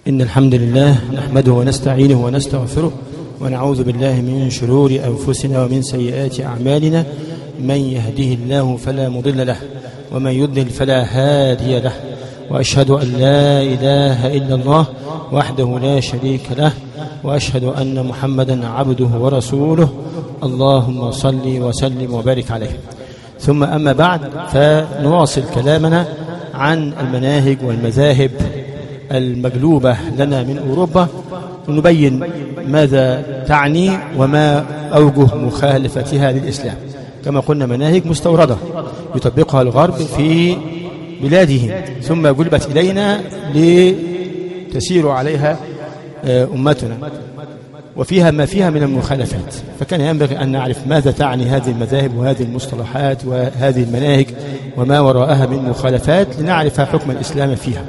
إن الحمد لله نحمده ونستعينه ونستغفره ونعوذ بالله من شرور أنفسنا ومن سيئات أعمالنا. من يهده الله فلا مضل له ومن يضلل فلا هادي له، وأشهد أن لا إله إلا الله وحده لا شريك له، وأشهد أن محمدا عبده ورسوله. اللهم صل وسلم وبارك عليه. ثم أما بعد، فنواصل كلامنا عن المناهج والمذاهب المجلوبة لنا من أوروبا، ونبين ماذا تعني وما أوجه مخالفتها للإسلام. كما قلنا مناهج مستوردة يطبقها الغرب في بلادهم، ثم جلبت إلينا لتسير عليها أمتنا، وفيها ما فيها من المخالفات. فكان ينبغي أن نعرف ماذا تعني هذه المذاهب وهذه المصطلحات وهذه المناهج وما وراءها من مخالفات، لنعرف حكم الإسلام فيها.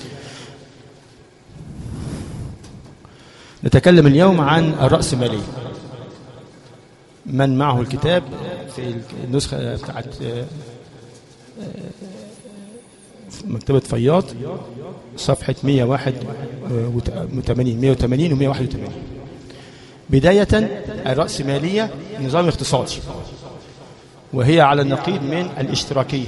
نتكلم اليوم عن الرأسمالية. من معه الكتاب في النسخة بتاعت مكتبة فياض صفحة 180 و 181. بداية، الرأسمالية نظام اقتصادي، وهي على النقيض من الاشتراكية.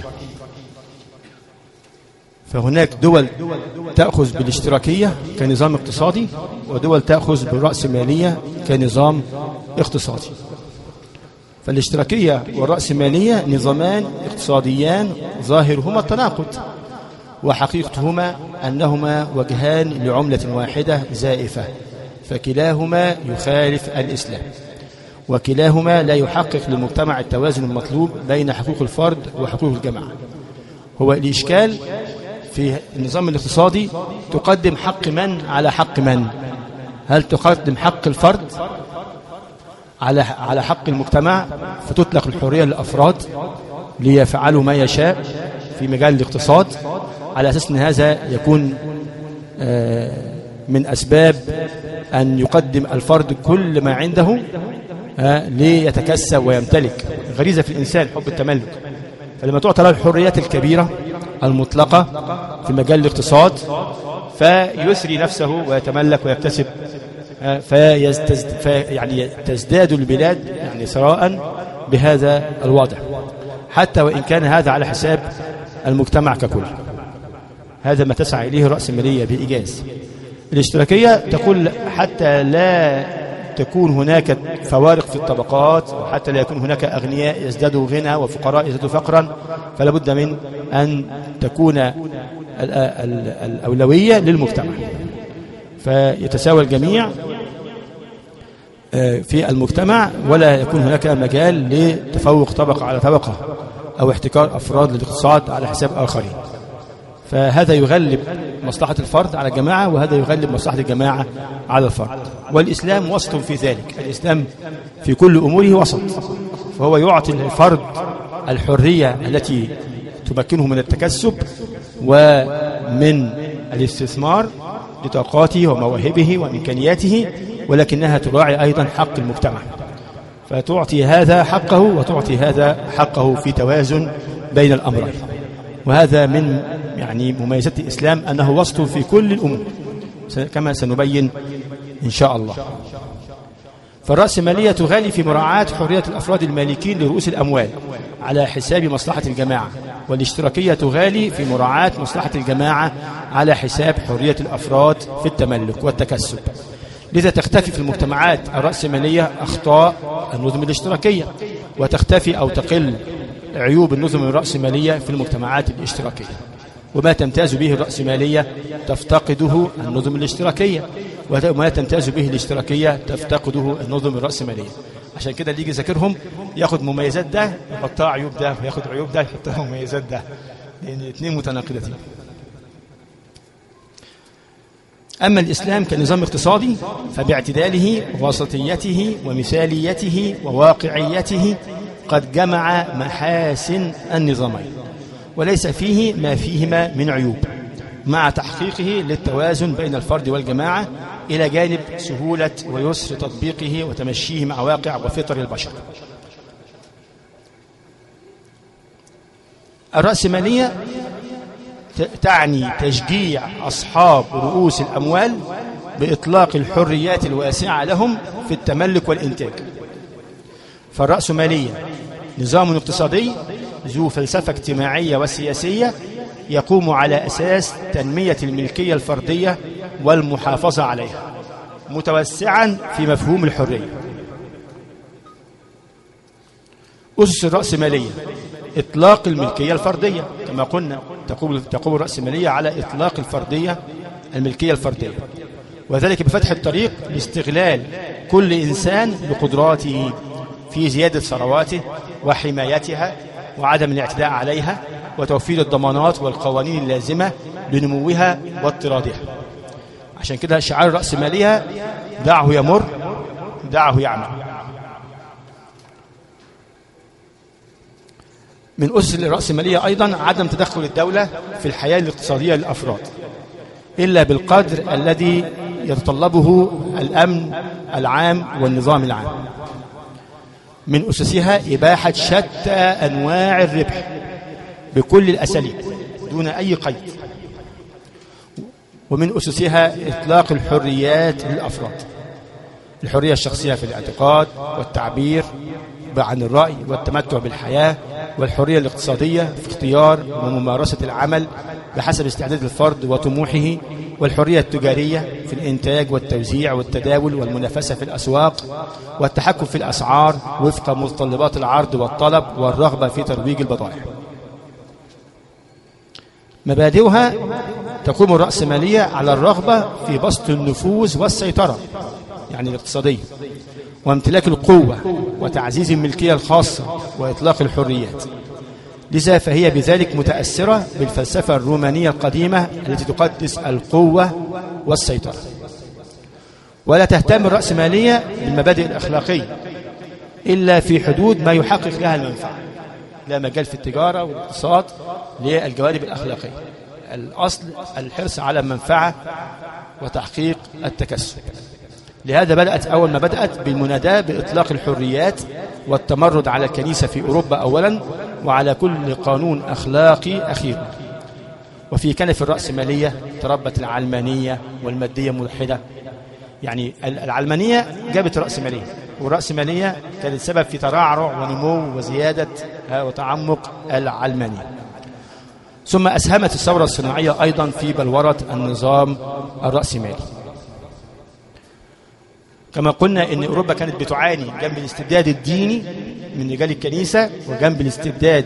فهناك دول تأخذ بالاشتراكية كنظام اقتصادي، ودول تأخذ بالرأسمالية كنظام اقتصادي. فالاشتراكية والرأسمالية نظامان اقتصاديان ظاهرهما التناقض، وحقيقتهما أنهما وجهان لعملة واحدة زائفة، فكلاهما يخالف الإسلام، وكلاهما لا يحقق للمجتمع التوازن المطلوب بين حقوق الفرد وحقوق الجماعة. هو الإشكال في النظام الاقتصادي، تقدم حق من على حق من؟ هل تقدم حق الفرد على حق المجتمع، فتطلق الحرية للأفراد ليفعلوا ما يشاء في مجال الاقتصاد، على أساس أن هذا يكون من أسباب أن يقدم الفرد كل ما عنده ليتكسب ويمتلك؟ غريزة في الإنسان حب التملك. فلما تعطى له الحريات الكبيرة المطلقة في مجال الاقتصاد، فيسري نفسه ويتملك ويكتسب، يعني تزداد البلاد يعني ثراء بهذا الوضع، حتى وإن كان هذا على حساب المجتمع ككل. هذا ما تسعى إليه الرأسمالية بإيجاز. الاشتراكية تقول حتى لا تكون هناك فوارق في الطبقات، وحتى لا يكون هناك أغنياء يزدادوا غنى وفقراء يزدادوا فقرا، فلا بد من أن تكون الأولوية للمجتمع، فيتساوى الجميع في المجتمع، ولا يكون هناك مجال لتفوق طبقة على طبقة أو احتكار أفراد للاقتصاد على حساب آخرين. فهذا يغلب مصلحة الفرد على الجماعة، وهذا يغلب مصلحة الجماعة على الفرد. والإسلام وسط في ذلك. الإسلام في كل أموره وسط، فهو يعطي الفرد الحرية التي تمكنه من التكسب ومن الاستثمار لطاقاته ومواهبه وإمكانياته، ولكنها تراعي أيضا حق المجتمع، فتعطي هذا حقه وتعطي هذا حقه في توازن بين الأمرين. وهذا من يعني مميزات الإسلام، أنه وسط في كل الأمور كما سنبين إن شاء الله. فالرأسمالية تغالي في مراعاة حرية الأفراد المالكين لرؤوس الأموال على حساب مصلحة الجماعة، والاشتراكية تغالي في مراعاة مصلحة الجماعة على حساب حرية الأفراد في التملك والتكسب. لذا تختفي في المجتمعات الرأسمالية أخطاء النظم الاشتراكية، وتختفي أو تقل عيوب النظم الرأسمالية في المجتمعات الاشتراكية. وما تمتاز به الرأسمالية تفتقده النظم الاشتراكية، وما تمتاز به الاشتراكية تفتقده النظم الرأسمالية. عشان كده اللي يجي يذاكرهم ياخد مميزات ده يحطها عيوب ده، وياخد عيوب ده يحطها مميزات ده، لأن الاثنين متناقضتين. أما الإسلام كنظام اقتصادي، فباعتداله ووسطيته ومثاليته وواقعيته قد جمع محاسن النظامين، وليس فيه ما فيهما من عيوب، مع تحقيقه للتوازن بين الفرد والجماعة، إلى جانب سهولة ويسر تطبيقه وتمشيه مع واقع وفطر البشر. الرأسمالية تعني تشجيع أصحاب رؤوس الأموال بإطلاق الحريات الواسعة لهم في التملك والإنتاج. فالرأسمالية نظام اقتصادي ذو فلسفة اجتماعية وسياسية يقوم على أساس تنمية الملكية الفردية والمحافظة عليها، متوسعا في مفهوم الحرية. أسس الرأسمالية: إطلاق الملكية الفردية، كما قلنا تقوم الرأسمالية على إطلاق الملكية الفردية، وذلك بفتح الطريق لاستغلال كل إنسان بقدراته في زيادة ثرواته وحمايتها وعدم الاعتداء عليها وتوفير الضمانات والقوانين اللازمة لنموها واضطرادها. عشان كده شعار الرأسمالية: دعه يمر دعه يعمل. من أسس الرأسمالية أيضا عدم تدخل الدولة في الحياة الاقتصادية للأفراد إلا بالقدر الذي يتطلبه الأمن العام والنظام العام. من أسسها إباحة شتى أنواع الربح بكل الأساليب دون أي قيد. ومن أسسها إطلاق الحريات للأفراد: الحرية الشخصية في الاعتقاد والتعبير عن الرأي والتمتع بالحياة، والحرية الاقتصادية في اختيار وممارسة العمل بحسب استعداد الفرد وطموحه، والحرية التجارية في الإنتاج والتوزيع والتداول والمنافسة في الأسواق، والتحكم في الأسعار وفق متطلبات العرض والطلب، والرغبة في ترويج البضائع. مبادئها: تقوم الرأسمالية على الرغبة في بسط النفوذ والسيطرة يعني الاقتصادية، وامتلاك القوة وتعزيز الملكية الخاصة وإطلاق الحريات. لذا فهي بذلك متأثرة بالفلسفة الرومانية القديمة التي تقدس القوة والسيطرة. ولا تهتم الرأسمالية بالمبادئ الأخلاقية إلا في حدود ما يحقق لها المنفعة. لا مجال في التجارة والاقتصاد للجوانب الأخلاقية، الأصل الحرص على المنفعة وتحقيق التكسب. لهذا بدأت أول ما بدأت بالمناداة بإطلاق الحريات والتمرد على الكنيسة في أوروبا أولا، وعلى كل قانون أخلاقي أخيرا. وفي كنف الرأسمالية تربت العلمانية والمادية الملحدة. يعني العلمانية جابت الرأسمالية، والرأسمالية كانت سبب في ترعرع ونمو وزيادة وتعمق العلمانية. ثم أسهمت الثورة الصناعية أيضا في بلورة النظام الرأسمالي. كما قلنا إن أوروبا كانت بتعاني جنب الاستبداد الديني من رجال الكنيسة وجنب الاستبداد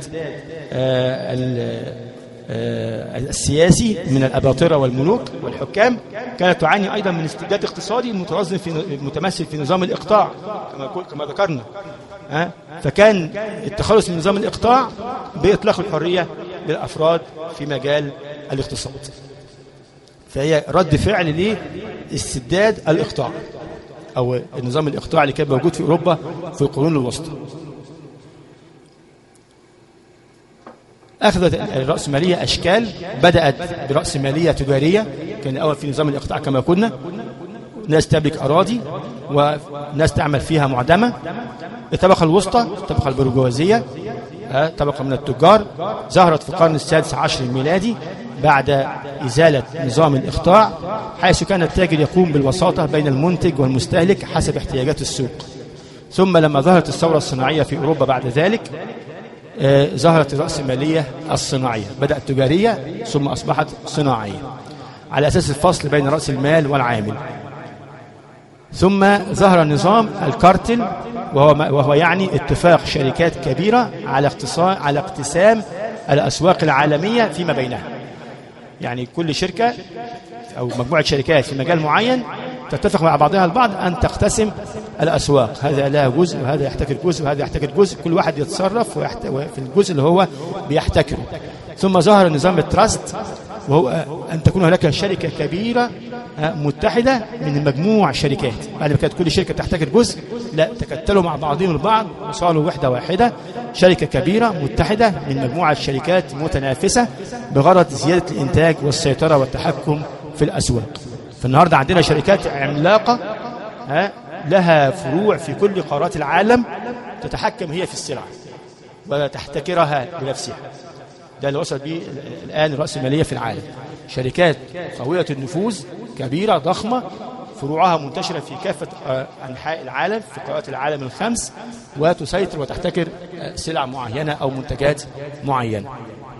السياسي من الأباطرة والملوك والحكام، كانت تعاني أيضا من استبداد اقتصادي متمثل في نظام الإقطاع كما ذكرنا. فكان التخلص من نظام الإقطاع بإطلاق الحرية للأفراد في مجال الاقتصاد. فهي رد فعل لاستبداد الإقطاع أو النظام الإقطاعي اللي كان موجود في أوروبا في القرون الوسطى. أخذت الرأسمالية أشكال، بدأت برأسمالية تجارية، كان الأول في نظام الإقطاع كما قلنا، ناس تملك أراضي وناس تعمل فيها معدمة. الطبقة الوسطى، الطبقة البرجوازية، طبقة من التجار، ظهرت في القرن السادس عشر الميلادي بعد إزالة نظام الإقطاع، حيث كان التاجر يقوم بالوساطة بين المنتج والمستهلك حسب احتياجات السوق. ثم لما ظهرت الثورة الصناعية في أوروبا بعد ذلك ظهرت الرأسمالية الصناعية، بدأت تجارية ثم أصبحت صناعية على أساس الفصل بين رأس المال والعامل. ثم ظهر نظام الكارتل، وهو يعني اتفاق شركات كبيرة على اقتسام الأسواق العالمية فيما بينها. يعني كل شركة أو مجموعة شركات في مجال معين تتفق مع بعضها البعض أن تقتسم الأسواق، هذا لها جزء وهذا يحتكر جزء وهذا يحتكر جزء، كل واحد يتصرف في الجزء اللي هو بيحتكره. ثم ظهر نظام التراست، وهو أن تكون هناك شركة كبيرة متحدة من مجموع شركات. بعد ما كانت كل شركة تحتكر جزء، لا، تكتلوا مع بعضهم البعض وصاروا وحدة واحدة، شركة كبيرة متحدة من مجموعة شركات متنافسة بغرض زيادة الإنتاج والسيطرة والتحكم في الأسواق. فالنهاردة عندنا شركات عملاقة لها فروع في كل قارات العالم، تتحكم هي في السلع وتحتكرها بنفسها. ده اللي وصل به الآن الرأسمالية في العالم. شركات قوية النفوذ كبيرة ضخمة، فروعها منتشرة في كافة أنحاء العالم في قارات العالم الخمس، وتسيطر وتحتكر سلع معينة أو منتجات معينة.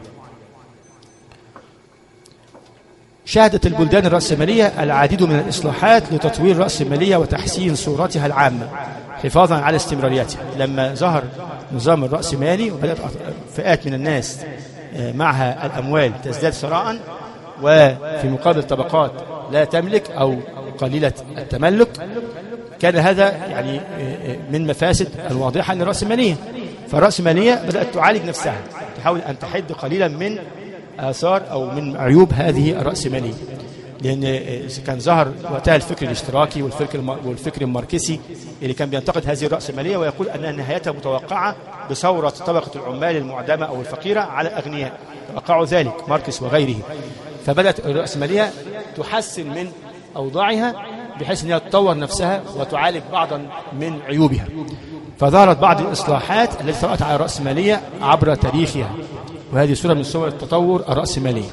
شهدت البلدان الرأسمالية العديد من الإصلاحات لتطوير الرأسمالية وتحسين صورتها العامة حفاظا على استمراريتها. لما ظهر نظام الرأسمالي وبدأت فئات من الناس معها الأموال تزداد ثراء، وفي مقابل طبقات لا تملك أو قليلة التملك، كان هذا يعني من مفاسد الواضحة للرأسمالية. فالرأسمالية بدأت تعالج نفسها، تحاول أن تحد قليلا من آثار أو من عيوب هذه الرأسمالية، لأن كان ظهر وقتها الفكر الاشتراكي والفكر الماركسي اللي كان بينتقد هذه الرأسمالية ويقول أن نهايتها متوقعة بثورة طبقة العمال المعدمة أو الفقيرة على الأغنياء. توقعوا ذلك ماركس وغيره. فبدأت الرأسمالية تحسن من أوضاعها بحيث أنها تطور نفسها وتعالج بعضا من عيوبها. فظهرت بعض الإصلاحات التي طرأت على الرأسمالية عبر تاريخها، وهذه صورة من صور التطور الرأسمالية.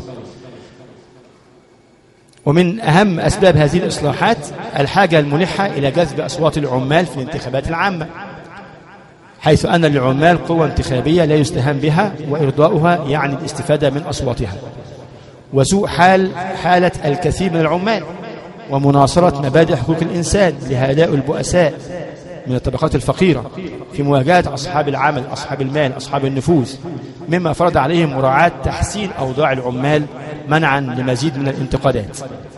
ومن أهم أسباب هذه الإصلاحات الحاجة الملحة إلى جذب أصوات العمال في الانتخابات العامة، حيث أن للعمال قوة انتخابية لا يستهان بها، وإرضاؤها يعني الاستفادة من أصواتها. وسوء حالة الكثير من العمال، ومناصرة مبادئ حقوق الإنسان لهؤلاء البؤساء من الطبقات الفقيرة في مواجهة أصحاب العمل، أصحاب المال، أصحاب النفوذ، مما فرض عليهم مراعاة تحسين أوضاع العمال منعا لمزيد من الانتقادات،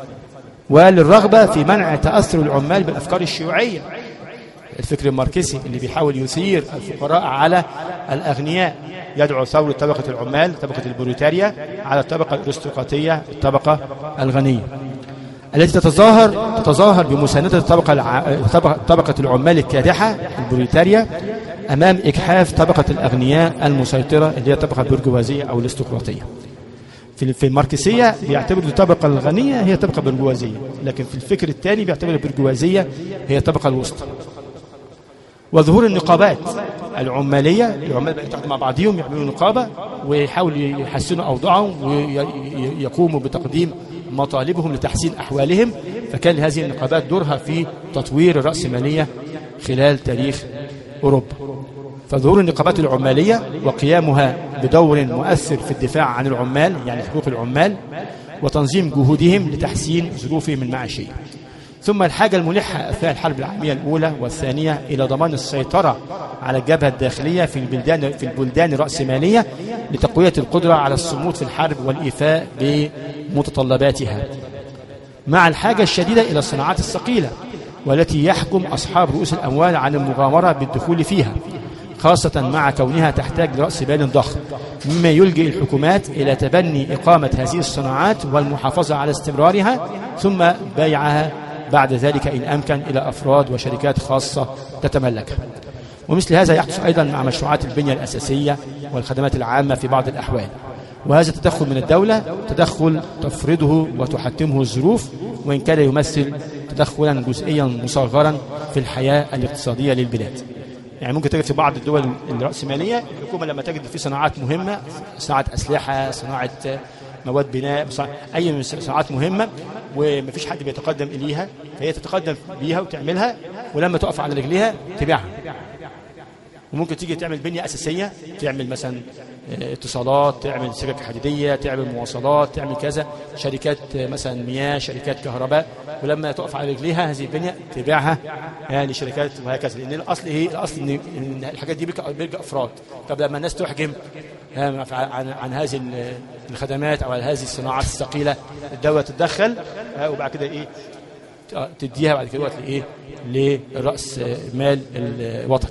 وللرغبة في منع تأثر العمال بالأفكار الشيوعية. الفكر الماركسي اللي بيحاول يثير الفقراء على الأغنياء، يدعو ثورة طبقة العمال، طبقة البروليتاريا، على الطبقة الأرستقراطية، الطبقة الغنية، التي تتظاهر بمساندة طبقة العمال الكادحة البروليتاريا أمام إجحاف طبقة الأغنياء المسيطرة اللي هي الطبقة البرجوازية أو الاستقراطية. في الماركسية بيعتبر الطبقة الغنية هي طبقة برجوازية، لكن في الفكر الثاني بيعتبر البرجوازية هي الطبقة الوسطى. وظهور النقابات العمالية، العمال بيتقدموا مع بعضهم يعملوا نقابة ويحاولوا يحسنوا أوضاعهم ويقوموا بتقديم مطالبهم لتحسين أحوالهم. فكان هذه النقابات دورها في تطوير الرأسمالية خلال تاريخ أوروبا. فظهور النقابات العمالية وقيامها بدور مؤثر في الدفاع عن العمال، يعني حقوق العمال، وتنظيم جهودهم لتحسين ظروفهم المعيشية. ثم الحاجة الملحة أثناء الحرب العالمية الأولى والثانية إلى ضمان السيطرة على الجبهة الداخلية في البلدان الرأسمالية لتقوية القدرة على الصمود في الحرب والإيفاء بمتطلباتها، مع الحاجة الشديدة إلى الصناعات الثقيلة والتي يحكم أصحاب رؤوس الأموال عن المغامرة بالدخول فيها، خاصة مع كونها تحتاج لرأس مال ضخم، مما يلجئ الحكومات إلى تبني إقامة هذه الصناعات والمحافظة على استمرارها، ثم بيعها بعد ذلك إن أمكن إلى أفراد وشركات خاصة تتملكها. ومثل هذا يحدث أيضا مع مشروعات البنية الأساسية والخدمات العامة في بعض الأحوال. وهذا التدخل من الدولة تدخل تفرضه وتحتمه الظروف، وإن كان يمثل تدخلا جزئيا مصغرا في الحياة الاقتصادية للبلاد. يعني ممكن تجد في بعض الدول الرأسمالية الحكومة لما تجد في صناعات مهمة، صناعة أسلحة، صناعة مواد بناء، أي من صناعات مهمة ومفيش حد بيتقدم إليها، فهي تتقدم بيها وتعملها، ولما تقف على رجليها تبيعها. وممكن تيجي تعمل بنية أساسية، تعمل مثلا اتصالات، تعمل سكك حديدية، تعمل مواصلات، تعمل كذا، شركات مثلا مياه، شركات كهرباء، ولما تقف على رجليها هذه البنية تبيعها يعني شركات وهكذا. لأن الأصل إيه؟ الأصل إن الحاجات دي بيلقى أفراد. طب لما الناس تحجم عن هذه الخدمات أو هذه الصناعات الثقيلة، الدولة تتدخل وبعد كده إيه تديها بعد كده لإيه؟ لرأس مال الوطن.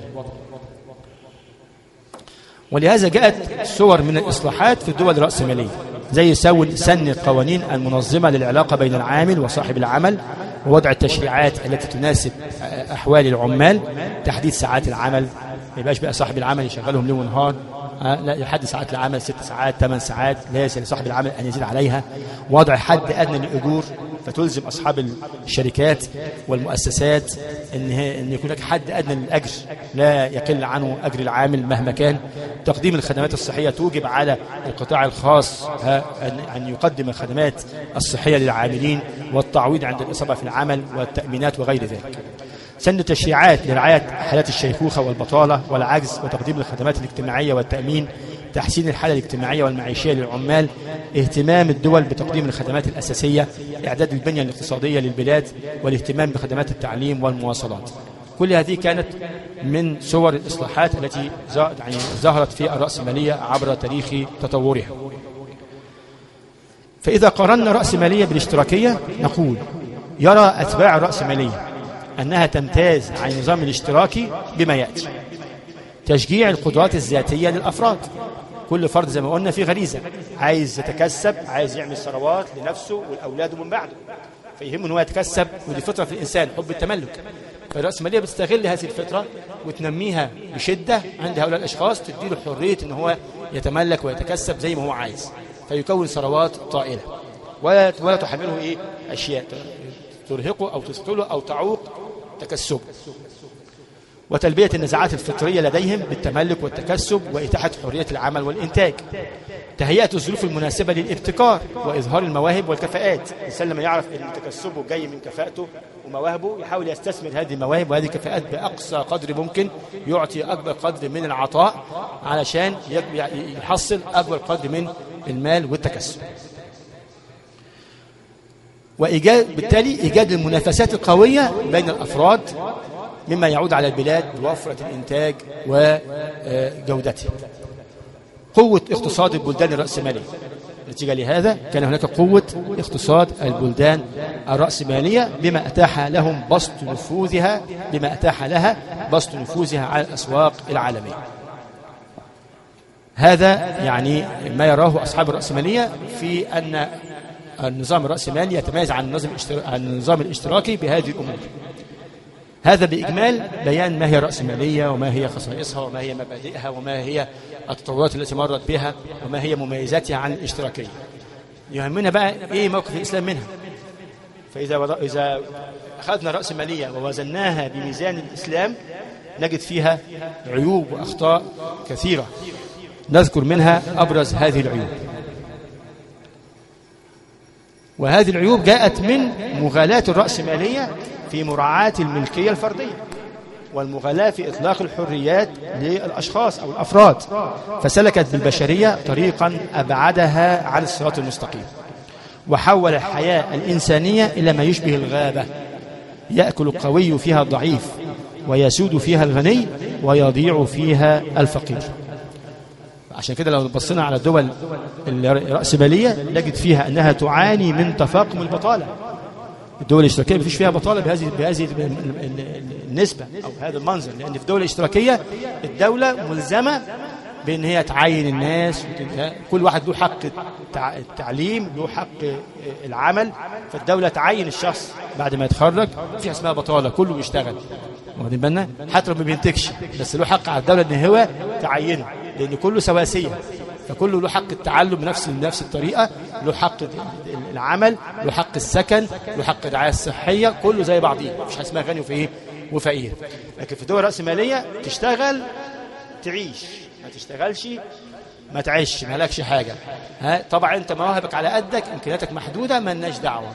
ولهذا جاءت صور من الإصلاحات في الدول الرأسمالية، زي سن القوانين المنظمة للعلاقة بين العامل وصاحب العمل، ووضع التشريعات التي تناسب أحوال العمال، تحديد ساعات العمل، ما يبقاش بقى صاحب العمل يشغلهم ليل ونهار، لا، يحدد ساعات العمل 6 ساعات 8 ساعات، ليس لصاحب العمل أن يزيد عليها، وضع حد أدنى للأجور فتلزم أصحاب الشركات والمؤسسات أن يكون لك حد أدنى للأجر لا يقل عنه أجر العامل مهما كان. تقديم الخدمات الصحية توجب على القطاع الخاص أن يقدم الخدمات الصحية للعاملين والتعويض عند الإصابة في العمل والتأمينات وغير ذلك. سن تشريعات لرعاية حالات الشيخوخة والبطالة والعجز وتقديم الخدمات الاجتماعية والتأمين، تحسين الحالة الاجتماعية والمعيشية للعمال، اهتمام الدول بتقديم الخدمات الأساسية، إعداد البنية الاقتصادية للبلاد، والاهتمام بخدمات التعليم والمواصلات. كل هذه كانت من صور الإصلاحات التي ظهرت في الرأسمالية عبر تاريخ تطورها. فإذا قارنا الرأسمالية بالاشتراكية نقول يرى أتباع الرأسمالية أنها تمتاز عن النظام الاشتراكي بما يأتي: تشجيع القدرات الذاتية للأفراد. كل فرد زي ما قلنا في غريزة، عايز يتكسب، عايز يعمل ثروات لنفسه والأولاد من بعده، فيهمه أنه يتكسب، ودي فطرة في الإنسان، حب التملك. فالرأسمالية بتستغل هذه الفطرة وتنميها بشدة عند هؤلاء الأشخاص، تديله حرية أنه هو يتملك ويتكسب زي ما هو عايز، فيكون ثروات طائلة ولا تحمله أشياء ترهقه أو تثقله أو تعوق تكسبه. وتلبية النزاعات الفطرية لديهم بالتملك والتكسب وإتاحة حرية العمل والإنتاج. تهيئة الظروف المناسبة للابتكار وإظهار المواهب والكفاءات. الإنسان لما يعرف أن تكسبه جاي من كفاءته ومواهبه يحاول يستثمر هذه المواهب وهذه الكفاءات بأقصى قدر ممكن، يعطي أكبر قدر من العطاء علشان يحصل أكبر قدر من المال والتكسب. بالتالي إيجاد المنافسات القوية بين الأفراد مما يعود على البلاد بوفرة الإنتاج وجودته. قوة اقتصاد البلدان الرأسمالية. نتيجة لهذا كان هناك قوة اقتصاد البلدان الرأسمالية بما أتاح لها بسط نفوذها على الأسواق العالمية. هذا يعني ما يراه أصحاب الرأسمالية في أن النظام الرأسمالي يتميز عن النظام الاشتراكي بهذه الأمور. هذا بإجمال بيان ما هي الرأسمالية وما هي خصائصها وما هي مبادئها وما هي التطورات التي مرت بها وما هي مميزاتها عن الاشتراكية. يهمنا بقى إيه موقف الإسلام منها. فإذا أخذنا الرأسمالية ووزناها بميزان الإسلام نجد فيها عيوب وأخطاء كثيرة، نذكر منها أبرز هذه العيوب. وهذه العيوب جاءت من مغالاة الرأسمالية في مراعاة الملكية الفردية والمغالاة في إطلاق الحريات للأشخاص أو الأفراد، فسلكت بالبشرية طريقا أبعدها عن الصراط المستقيم، وحول الحياة الإنسانية إلى ما يشبه الغابة، يأكل القوي فيها الضعيف ويسود فيها الغني ويضيع فيها الفقير. عشان كده لو بصينا على الدول الرأسمالية نجد فيها أنها تعاني من تفاقم البطالة. الدول الاشتراكية ما فيش فيها بطالة بهذه النسبة أو هذا المنظر، لأن في الدول الاشتراكية الدولة ملزمة بأن هي تعين الناس، كل واحد له حق التعليم، له حق العمل، فالدولة تعين الشخص بعد ما يتخرج. في اسمها بطالة، كله بيشتغل، واخدين بالنا، حتى لو ما بينتجش بس له حق على الدولة ان هو تعينه، لأن كله سواسية، فكله له حق التعلم بنفس الطريقة، له حق العمل، له حق السكن، له حق الرعاية الصحية، كله زي بعضيه، مفيش حاجة اسمها غني وفقير. لكن في الدول الرأسمالية تشتغل تعيش، ما تشتغلش ما تعيش، ما لكش حاجة. طبعا انت مواهبك على قدك، امكانياتك محدودة، ما لناش دعوة.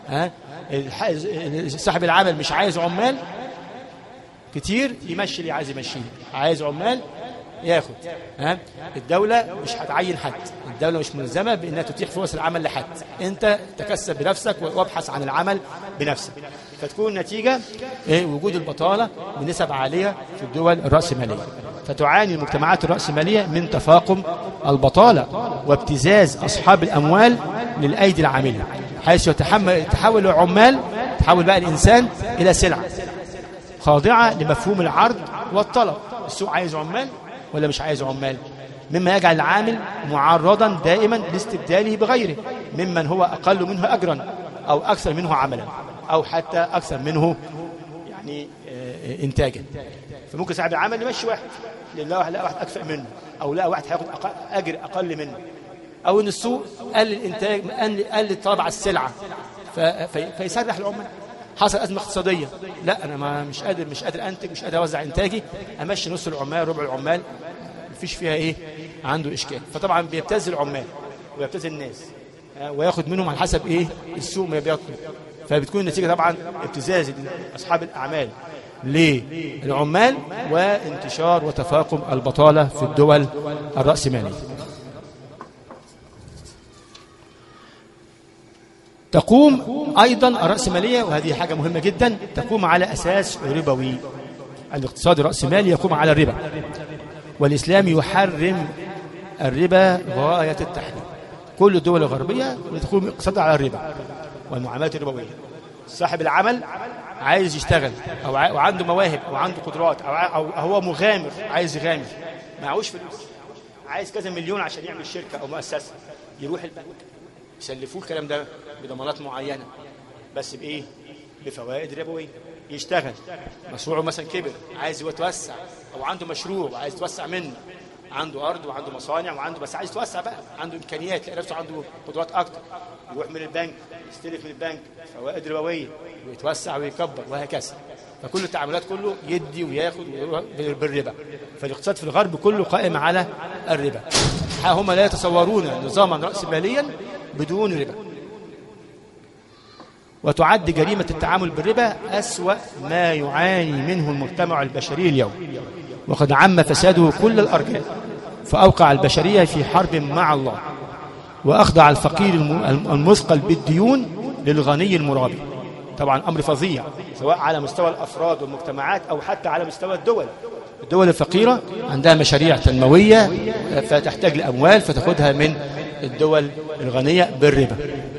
صاحب العمل مش عايز عمال كتير يمشي اللي عايز يمشيه، عايز عمال ياخد. الدولة مش هتعين حد، الدولة مش ملزمة بأنها تتيح فرص العمل لحد، انت تكسب بنفسك وابحث عن العمل بنفسك. فتكون نتيجة وجود البطالة بنسب عالية في الدول الرأسمالية. فتعاني المجتمعات الرأسمالية من تفاقم البطالة وابتزاز أصحاب الأموال للأيدي العاملة، حيث تحول العمال، تحول بقى الإنسان إلى سلعة خاضعة لمفهوم العرض والطلب. السوق عايز عمال ولا مش عايز عمال، مما يجعل العامل معرضا دائما لاستبداله بغيره ممن هو أقل منه أجرا أو أكثر منه عملا أو حتى أكثر منه يعني إنتاجا. فممكن صاحب العمل يمشي واحد لأن لا واحد أكفأ منه، أو لا واحد هياخد أجر أقل منه، أو إن السوق قل الإنتاج، قل الطلب على السلعة، فيسرح العمال. حصل أزمة اقتصادية، لا أنا مش قادر أنتج، مش قادر أوزع إنتاجي، أمشي نص العمال ربع العمال، مفيش فيها إيه عنده إشكال. فطبعا بيبتز العمال ويبتز الناس وياخد منهم على حسب إيه السوق ما بيطلب. فبتكون النتيجة طبعا ابتزاز أصحاب الأعمال للعمال وانتشار وتفاقم البطالة في الدول الرأسمالية. تقوم أيضا الرأسمالية، وهذه حاجة مهمة جدا، تقوم على أساس ربوي. الاقتصاد الرأسمالي يقوم على الربا، والإسلام يحرم الربا غاية التحريم. كل الدول الغربية تقوم اقتصادها على الربا والمعاملات الربوية. صاحب العمل عايز يشتغل أو عنده مواهب أو عنده قدرات أو هو مغامر عايز يغامر، معهوش فلوس، عايز كذا مليون عشان يعمل شركة أو مؤسسة، يروح البنك يسلفوه الكلام ده بضمانات معينة، بس بإيه؟ بفوائد ربوية. يشتغل، مشروعه مثلا كبر عايز يتوسع، أو عنده مشروع وعايز يتوسع منه، عنده أرض وعنده مصانع وعنده، بس عايز يتوسع بقى، عنده إمكانيات، يلاقي نفسه عنده قدرات أكتر، يروح من البنك يستلف من البنك فوائد ربوية ويتوسع ويكبر وهكذا. فكل التعاملات كله يدي وياخد بالربا. فالاقتصاد في الغرب كله قائم على الربا. هم لا يتصورون نظاما رأسماليا بدون ربا. وتعد جريمة التعامل بالربا أسوأ ما يعاني منه المجتمع البشري اليوم، وقد عم فساده كل الأرجاء، فأوقع البشرية في حرب مع الله، وأخضع الفقير المثقل بالديون للغني المرابي. طبعا أمر فظيع، سواء على مستوى الأفراد والمجتمعات أو حتى على مستوى الدول. الدول الفقيرة عندها مشاريع تنموية فتحتاج لأموال فتأخذها من الدول الغنية بالربا،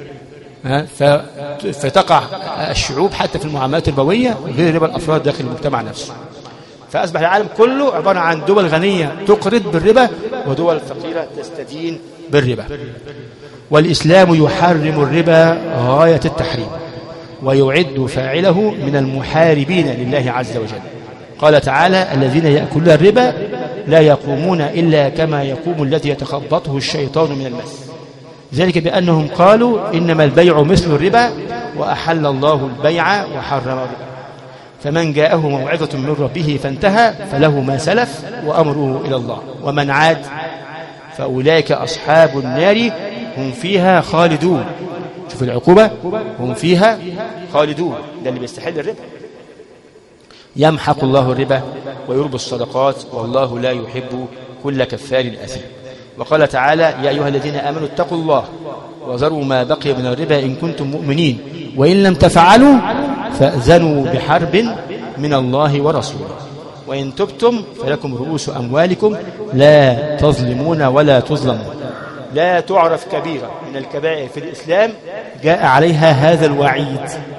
فتقع الشعوب حتى في المعاملات الربوية غير ربا الأفراد داخل المجتمع نفسه. فأصبح العالم كله عبارة عن دول غنية تقرض بالربا ودول فقيرة تستدين بالربا. والإسلام يحرم الربا غاية التحريم، ويعد فاعله من المحاربين لله عز وجل. قال تعالى: الذين يأكلون الربا لا يقومون إلا كما يقوم الذي يتخبطه الشيطان من المس، ذلك بأنهم قالوا إنما البيع مثل الربا وأحل الله البيع وحرم الربا، فمن جاءه موعظة من ربه فانتهى فله ما سلف وأمره إلى الله ومن عاد فأولئك أصحاب النار هم فيها خالدون. شوف العقوبة، هم فيها خالدون، ده اللي بيستحل الربا. يمحق الله الربا ويربي الصدقات والله لا يحب كل كفار أثيم. وقال تعالى: يا أيها الذين آمنوا اتقوا الله وذروا ما بقي من الربا إن كنتم مؤمنين وإن لم تفعلوا فأذنوا بحرب من الله ورسوله وإن تبتم فلكم رؤوس أموالكم لا تظلمون ولا تظلمون. لا تعرف كبيرة من الكبائر في الإسلام جاء عليها هذا الوعيد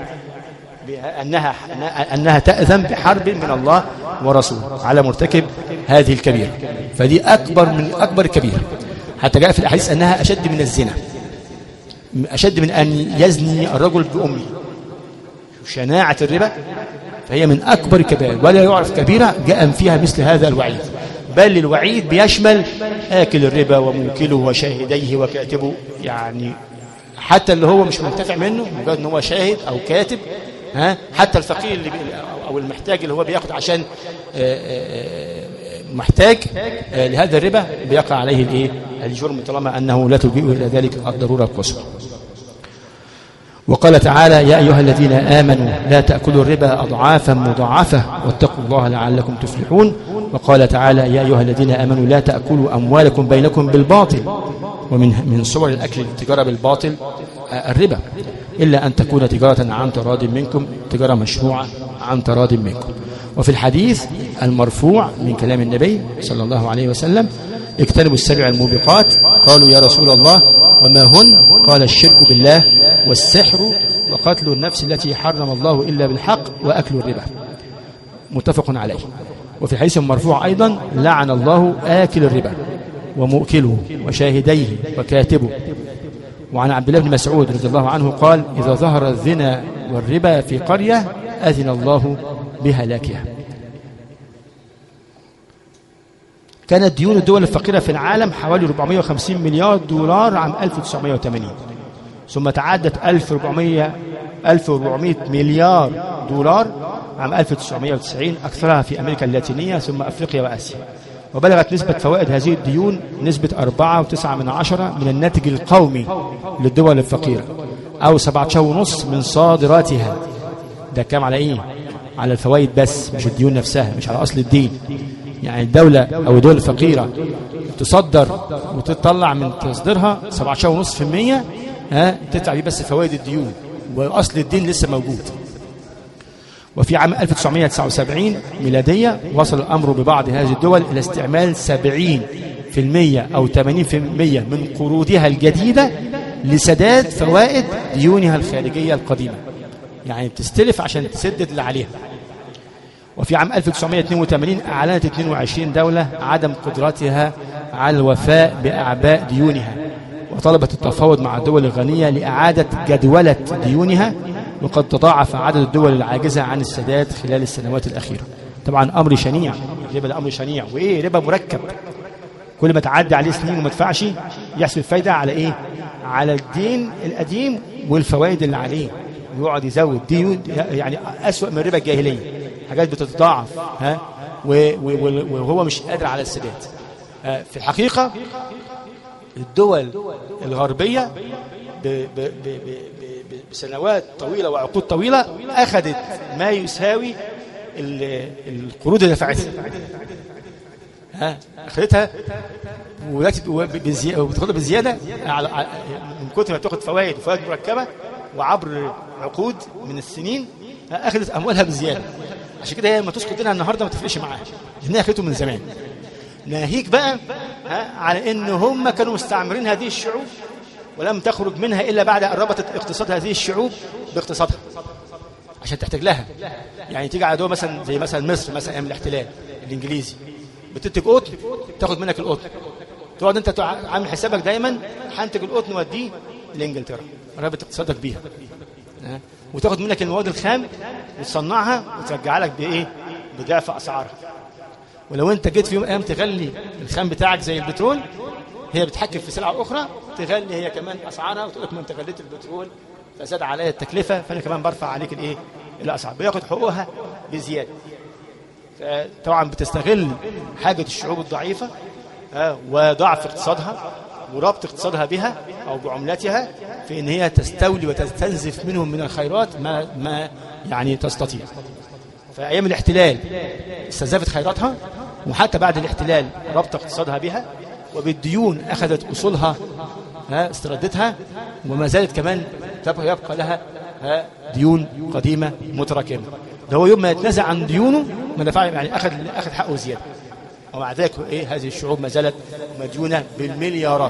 أنها تأذن بحرب من الله ورسوله على مرتكب هذه الكبيرة. فدي أكبر من أكبر الكبيرة، حتى جاء في الأحاديث أنها أشد من الزنا، أشد من أن يزني الرجل بأمه. شناعة الربا فهي من أكبر الكبائر، ولا يعرف كبيرة جاء فيها مثل هذا الوعيد، بل الوعيد بيشمل آكل الربا وموكله وشاهديه وكاتبه، يعني حتى اللي هو مش منتفع منه مجرد ان هو شاهد أو كاتب، حتى الفقير اللي أو المحتاج اللي هو بياخد عشان محتاج لهذا الربا بيقع عليه الجرم طالما أنه لا تلجئه إلى ذلك الضرورة القصوى. وقال تعالى: يا أيها الذين آمنوا لا تأكلوا الربا أضعافا مضاعفة واتقوا الله لعلكم تفلحون. وقال تعالى: يا أيها الذين آمنوا لا تأكلوا أموالكم بينكم بالباطل. ومن صور الأكل التجارة بالباطل الربا، إلا أن تكون تجارة عن تراض منكم، تجارة مشروعة عن تراض منكم. وفي الحديث المرفوع من كلام النبي صلى الله عليه وسلم: اجتنبوا السبع الموبقات. قالوا: يا رسول الله وما هن؟ قال: الشرك بالله والسحر وقتل النفس التي حرم الله إلا بالحق وأكل الربا. متفق عليه. وفي الحديث المرفوع أيضا: لعن الله آكل الربا ومؤكله وشاهديه وكاتبه. وعن عبد الله بن مسعود رضي الله عنه قال: إذا ظهر الزنا والربا في قرية أذن الله بهلاكها. كانت ديون الدول الفقيرة في العالم حوالي 450 مليار دولار عام 1980، ثم تعدت 1400 مليار دولار عام 1990، أكثرها في أمريكا اللاتينية ثم أفريقيا وآسيا. وبلغت نسبة فوائد هذه الديون نسبة 4.9 من الناتج القومي للدول الفقيرة، أو 17.5 من صادراتها. ده كام على إيه؟ على الفوائد بس، مش الديون نفسها، مش على أصل الدين. يعني الدولة أو الدول الفقيرة تصدر وتطلع من تصديرها 17.5%، تدفع بيه بس فوائد الديون، وأصل الدين لسه موجود. وفي عام 1979 ميلادية وصل الأمر ببعض هذه الدول إلى استعمال 70% أو 80% من قروضها الجديدة لسداد فوائد ديونها الخارجية القديمة. يعني بتستلف عشان تسدد اللي عليها. وفي عام 1982 أعلنت 22 دولة عدم قدرتها على الوفاء بأعباء ديونها، وطلبت التفاوض مع الدول الغنية لإعادة جدولة ديونها، وقد تضاعف عدد الدول العاجزة عن السداد خلال السنوات الأخيرة. طبعا أمر شنيع، الربا ده أمر شنيع، وإيه ربا مركب، كل ما تعدي عليه سنين وما تدفعش يحسب الفايدة على إيه؟ على الدين القديم والفوائد اللي عليه، ويقعد يزود ديون، يعني أسوأ من ربا الجاهلية، حاجات بتتضاعف وهو مش قادر على السداد. في الحقيقة الدول الغربية بسنوات طويلة وعقود طويلة أخذت ما يساوي القروض اللي دفعتها، أخذتها وبتاخدها بزيادة من كتر ما بتاخد فوائد مركبة، وعبر عقود من السنين أخذت أموالها بزيادة. عشان كده هي لما تسقط دينها النهارده ما تفرقش معاها، لأنها أخذته من زمان. ناهيك بقى على إن هم كانوا مستعمرين هذه الشعوب ولم تخرج منها إلا بعد أن ربطت اقتصاد هذه الشعوب باقتصادها عشان تحتاج لها. يعني تيجي على دول مثلا زي مثلا مصر مثلا أيام الاحتلال الإنجليزي، بتنتج قطن تاخد منك القطن، تقعد أنت عامل حسابك دايما هنتج القطن وديه لإنجلترا، ربط اقتصادك بيها، وتاخد منك المواد الخام وتصنعها وترجع لك بإيه؟ بضعف أسعارها. ولو أنت جيت في يوم أيام تغلي الخام بتاعك زي البترول، هي بتحكم في سلعة أخرى تغلي هي كمان أسعارها، وتقول لك ما أنت غليت البترول فزاد عليا التكلفة، فأنا كمان برفع عليك الإيه؟ الأسعار، بياخد حقوقها بزيادة. طبعا بتستغل حاجة الشعوب الضعيفة وضعف اقتصادها وربط اقتصادها بها أو بعملتها في إن هي تستولي وتستنزف منهم من الخيرات ما يعني تستطيع. فأيام الاحتلال استنزفت خيراتها، وحتى بعد الاحتلال ربط اقتصادها بها، وبالديون أخذت أصولها استردتها، وما زالت كمان يبقى لها ديون قديمة متراكمة. ده هو يوم ما يتنازع عن ديونه ما دفع، يعني أخذ حقه زيادة. ومع ذلك هذه الشعوب ما زالت مديونة بالمليارات.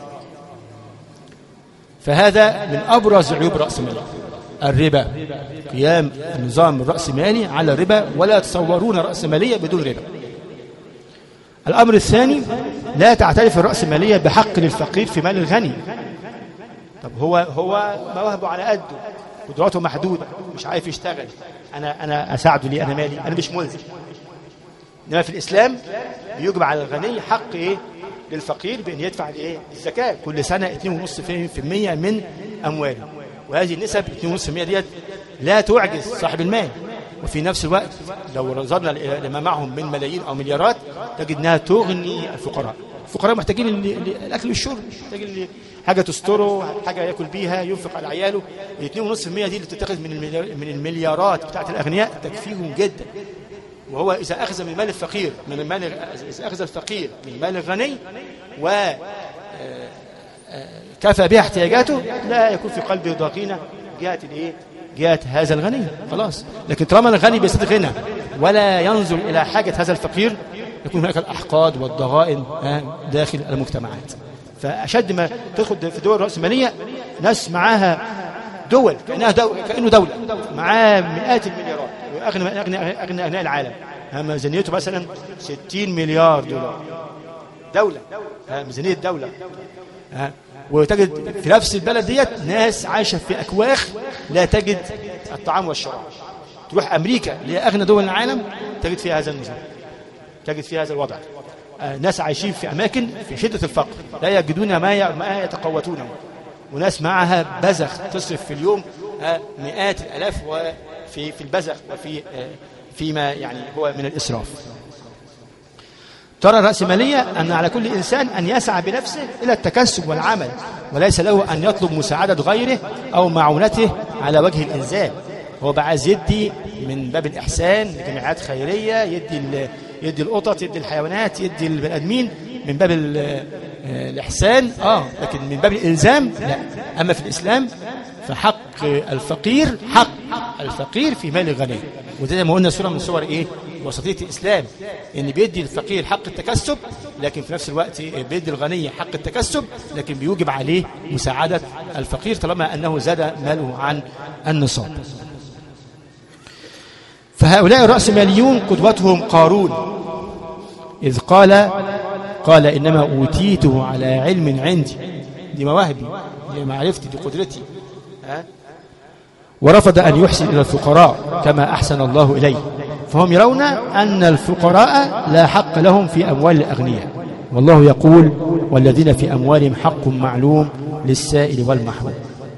فهذا من أبرز عيوب الرأسمالية، الربا، قيام النظام الرأسمالي على الربا، ولا يتصورون رأسمالية بدون ربا. الأمر الثاني، لا تعترف الرأسمالية بحق للفقير في مال الغني. طب هو مواهبه على قده، قدراته محدودة، مش عارف يشتغل، أنا أساعده ليه؟ أنا مالي، أنا مش ملزم. إنما في الإسلام بيجب على الغني حق إيه؟ للفقير بأن يدفع الإيه؟ الزكاة كل سنة 2.5% من أمواله، وهذه النسب 2.5% ديت لا تعجز صاحب المال. وفي نفس الوقت لو نظرنا لما معهم من ملايين أو مليارات تجد أنها تغني الفقراء. الفقراء محتاجين الأكل والشرب، محتاجين حاجة تستره، حاجة يأكل بيها، ينفق على عياله. 2.5% دي اللي تتخذ من المليارات بتاعت الأغنياء تكفيهم جدا. وهو إذا أخذ من مال الفقير إذا أخذ الفقير من مال الغني وكفى بها احتياجاته، لا يكون في قلبه ضغينة جهة هذا الغني، خلاص. لكن طالما الغني بيستد غنى ولا ينظر إلى حاجة هذا الفقير، يكون هناك الأحقاد والضغائن داخل المجتمعات. فأشد ما تدخل في دول الرأسمالية ناس معاها دول كأنه دولة معاه مئات المليارات، أغنى أغنياء العالم، ميزانيته مثلا 60 مليار دولار، دولة ميزانية دولة. وتجد في نفس البلد ديت ناس عايشة في أكواخ لا تجد الطعام والشراب. تروح أمريكا اللي هي أغنى دول العالم تجد فيها هذا النظام، تجد فيها هذا الوضع. ناس عايشين في أماكن في شدة الفقر لا يجدون ما يتقوتونه، وناس معها بزخ تصرف في اليوم مئات الآلاف في البزخ وفي فيما يعني هو من الإسراف. ترى الرأسمالية أن على كل إنسان أن يسعى بنفسه إلى التكسب والعمل، وليس له أن يطلب مساعدة غيره أو معونته على وجه الإلزام. هو بقى عايز يدي من باب الإحسان لجمعيات خيرية، يدي القطط، يدي الحيوانات، يدي البني آدمين من باب الإحسان، لكن من باب الإلزام لا. أما في الإسلام فحق الفقير حق الفقير في مال الغني، وزي ما قلنا صورة من صور إيه؟ وسطية الإسلام، إن بيدي الفقير حق التكسب، لكن في نفس الوقت بيدي الغني حق التكسب، لكن بيوجب عليه مساعدة الفقير طالما أنه زاد ماله عن النصاب. فهؤلاء الرأسماليون قدوتهم قارون، إذ قال إنما أوتيته على علم عندي، دي مواهبي، دي معرفتي، دي قدرتي، ورفض أن يحسن إلى الفقراء كما أحسن الله إليه. فهم يرون أن الفقراء لا حق لهم في أموال الأغنياء، والله يقول والذين في أموالهم حق معلوم للسائل والمحروم.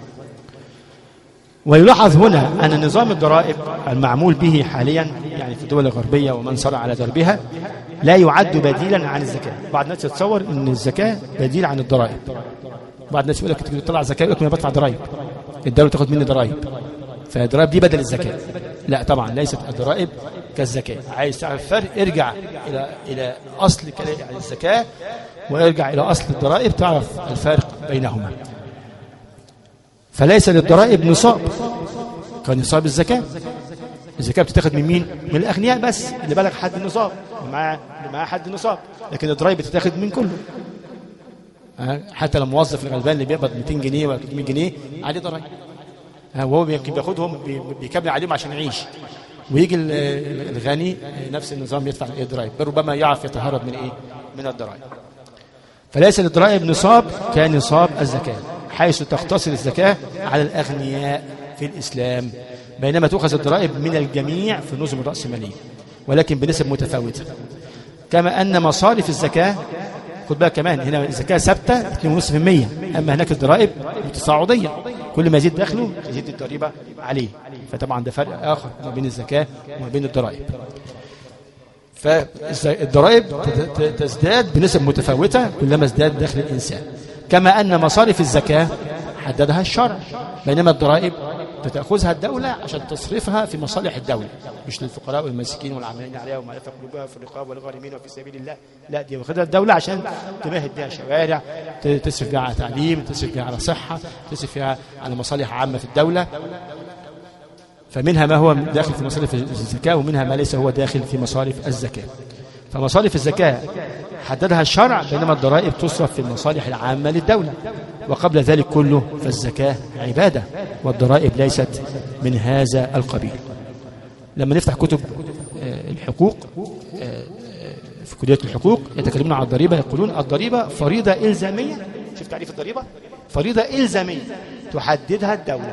ويلاحظ هنا أن نظام الضرائب المعمول به حاليا يعني في الدول الغربية ومن سار على دربها لا يعد بديلا عن الزكاة. بعض الناس يتصور أن الزكاة بديل عن الضرائب. بعض الناس يقول لك تيجي تطلع زكاة يقول لك أنا بدفع ضرائب، الدولة تاخد مني ضرائب، فالضرائب دي بدل الزكاة. لا طبعا، ليست الضرائب كالزكاة. عايز تعرف الفرق ارجع إلى أصل يعني الزكاة وارجع إلى أصل الضرائب تعرف الفرق بينهما. فليس للضرائب نصاب كنصاب الزكاة. الزكاة بتتاخد من مين؟ من الأغنياء بس، اللي بلغ حد النصاب، اللي معاه حد النصاب، لكن الضرائب بتتاخد من كله. حتى لو موظف الغلبان اللي بيقبض 200 جنيه ولا 300 جنيه عليه ضرائب، وهو بياخدهم بيكمل عليهم عشان يعيش. ويجي الغني نفس النظام يدفع الضرائب، ربما يعرف يتهرب من ايه؟ من الضرائب. فليس للضرائب نصاب كنصاب الزكاة، حيث تقتصر الزكاة على الأغنياء في الإسلام، بينما تؤخذ الضرائب من الجميع في نظم الرأسمالية، ولكن بنسب متفاوتة. كما أن مصارف الزكاة، خد بالك كمان هنا الزكاة ثابتة 2.5%، أما هناك الضرائب متصاعدية، كل ما يزيد دخله يزيد الضريبة عليه. فطبعا ده فرق آخر ما بين الزكاة وما بين الضرائب. فالضرائب تزداد بنسب متفاوتة كلما ازداد دخل الإنسان. كما أن مصارف الزكاة حددها الشرع، بينما الضرائب تأخذها الدولة عشان تصرفها في مصالح الدولة، مش للفقراء والمساكين والعاملين عليها ومؤلفة قلوبها في الرقاب والغارمين وفي سبيل الله، لا، دي واخدها الدولة عشان تمهد بها شوارع، تصرف بها على تعليم، تصرف بها على صحة، تصرف بها على مصالح عامة في الدولة. فمنها ما هو داخل في مصارف الزكاة، ومنها ما ليس هو داخل في مصارف الزكاة. فمصارف الزكاة حددها الشرع، بينما الضرائب تصرف في المصالح العامة للدولة. وقبل ذلك كله فالزكاة عبادة، والضرائب ليست من هذا القبيل. لما نفتح كتب الحقوق في كلية الحقوق يتكلمون عن الضريبة، يقولون الضريبة فريضة إلزامية. شوف تعريف الضريبة، فريضة إلزامية تحددها الدولة،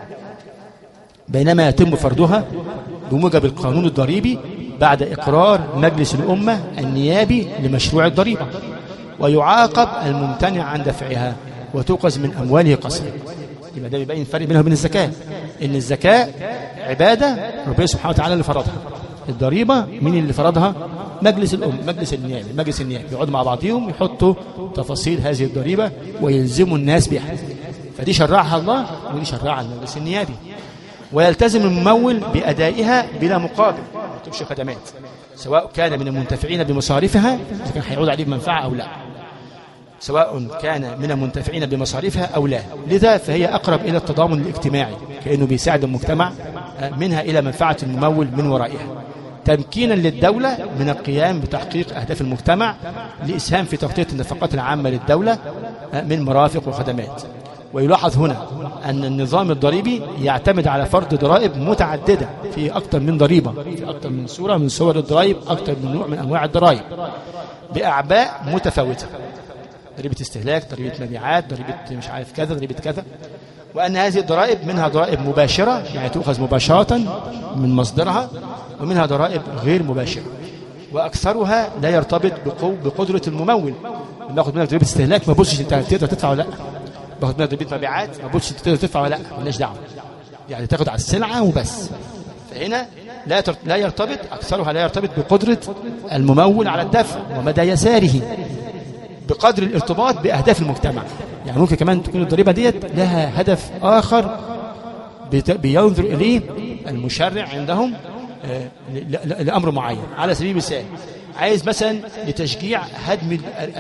بينما يتم فرضها بموجب القانون الضريبي بعد إقرار مجلس الأمة النيابي لمشروع الضريبة، ويعاقب الممتنع عن دفعها وتؤخذ من أمواله قسرا. يبقى ده بيبين الفرق بينها وبين الزكاة، إن الزكاة عبادة ربنا سبحانه وتعالى اللي فرضها، الضريبة مين اللي فرضها؟ مجلس الأمة، مجلس النيابي يقعدوا مع بعضهم يحطوا تفاصيل هذه الضريبة ويلزموا الناس بها. فدي شرعها الله ودي شرعها المجلس النيابي، ويلتزم الممول بأدائها بلا مقابل، ما تبش خدمات، سواء كان من المنتفعين بمصاريفها إذا كان هيعود عليه بمنفعة أو لا، سواء كان من المنتفعين بمصاريفها أو لا. لذا فهي أقرب إلى التضامن الاجتماعي، كأنه بيساعد المجتمع منها إلى منفعة الممول من ورائها، تمكينا للدولة من القيام بتحقيق أهداف المجتمع لإسهام في تغطية النفقات العامة للدولة من مرافق وخدمات. ويلاحظ هنا أن النظام الضريبي يعتمد على فرض ضرائب متعددة في أكثر من ضريبة، في أكثر من صورة من صور الضرائب، أكثر من نوع من أنواع الضرائب بأعباء متفاوتة، ضريبة استهلاك، ضريبة مبيعات، ضريبة مش عارف كذا، ضريبة كذا. وأن هذه الضرائب منها ضرائب مباشرة يعني تؤخذ مباشرة من مصدرها، ومنها ضرائب غير مباشرة، وأكثرها لا يرتبط بقدرة الممول. ناخذ منها ضريبة استهلاك ما بصش انت تقدر تدفع ولا لا، باخد منها ضريبه مبيعات، ما بقولش تقدر تدفع ولا لا، مالناش دعوه، يعني تاخد على السلعه وبس. فهنا لا يرتبط، اكثرها لا يرتبط بقدره الممول على الدفع ومدى يساره بقدر الارتباط باهداف المجتمع. يعني ممكن كمان تكون الضريبه ديت لها هدف اخر بينظر اليه المشرع عندهم لامر معين. على سبيل المثال عايز مثلا لتشجيع هدم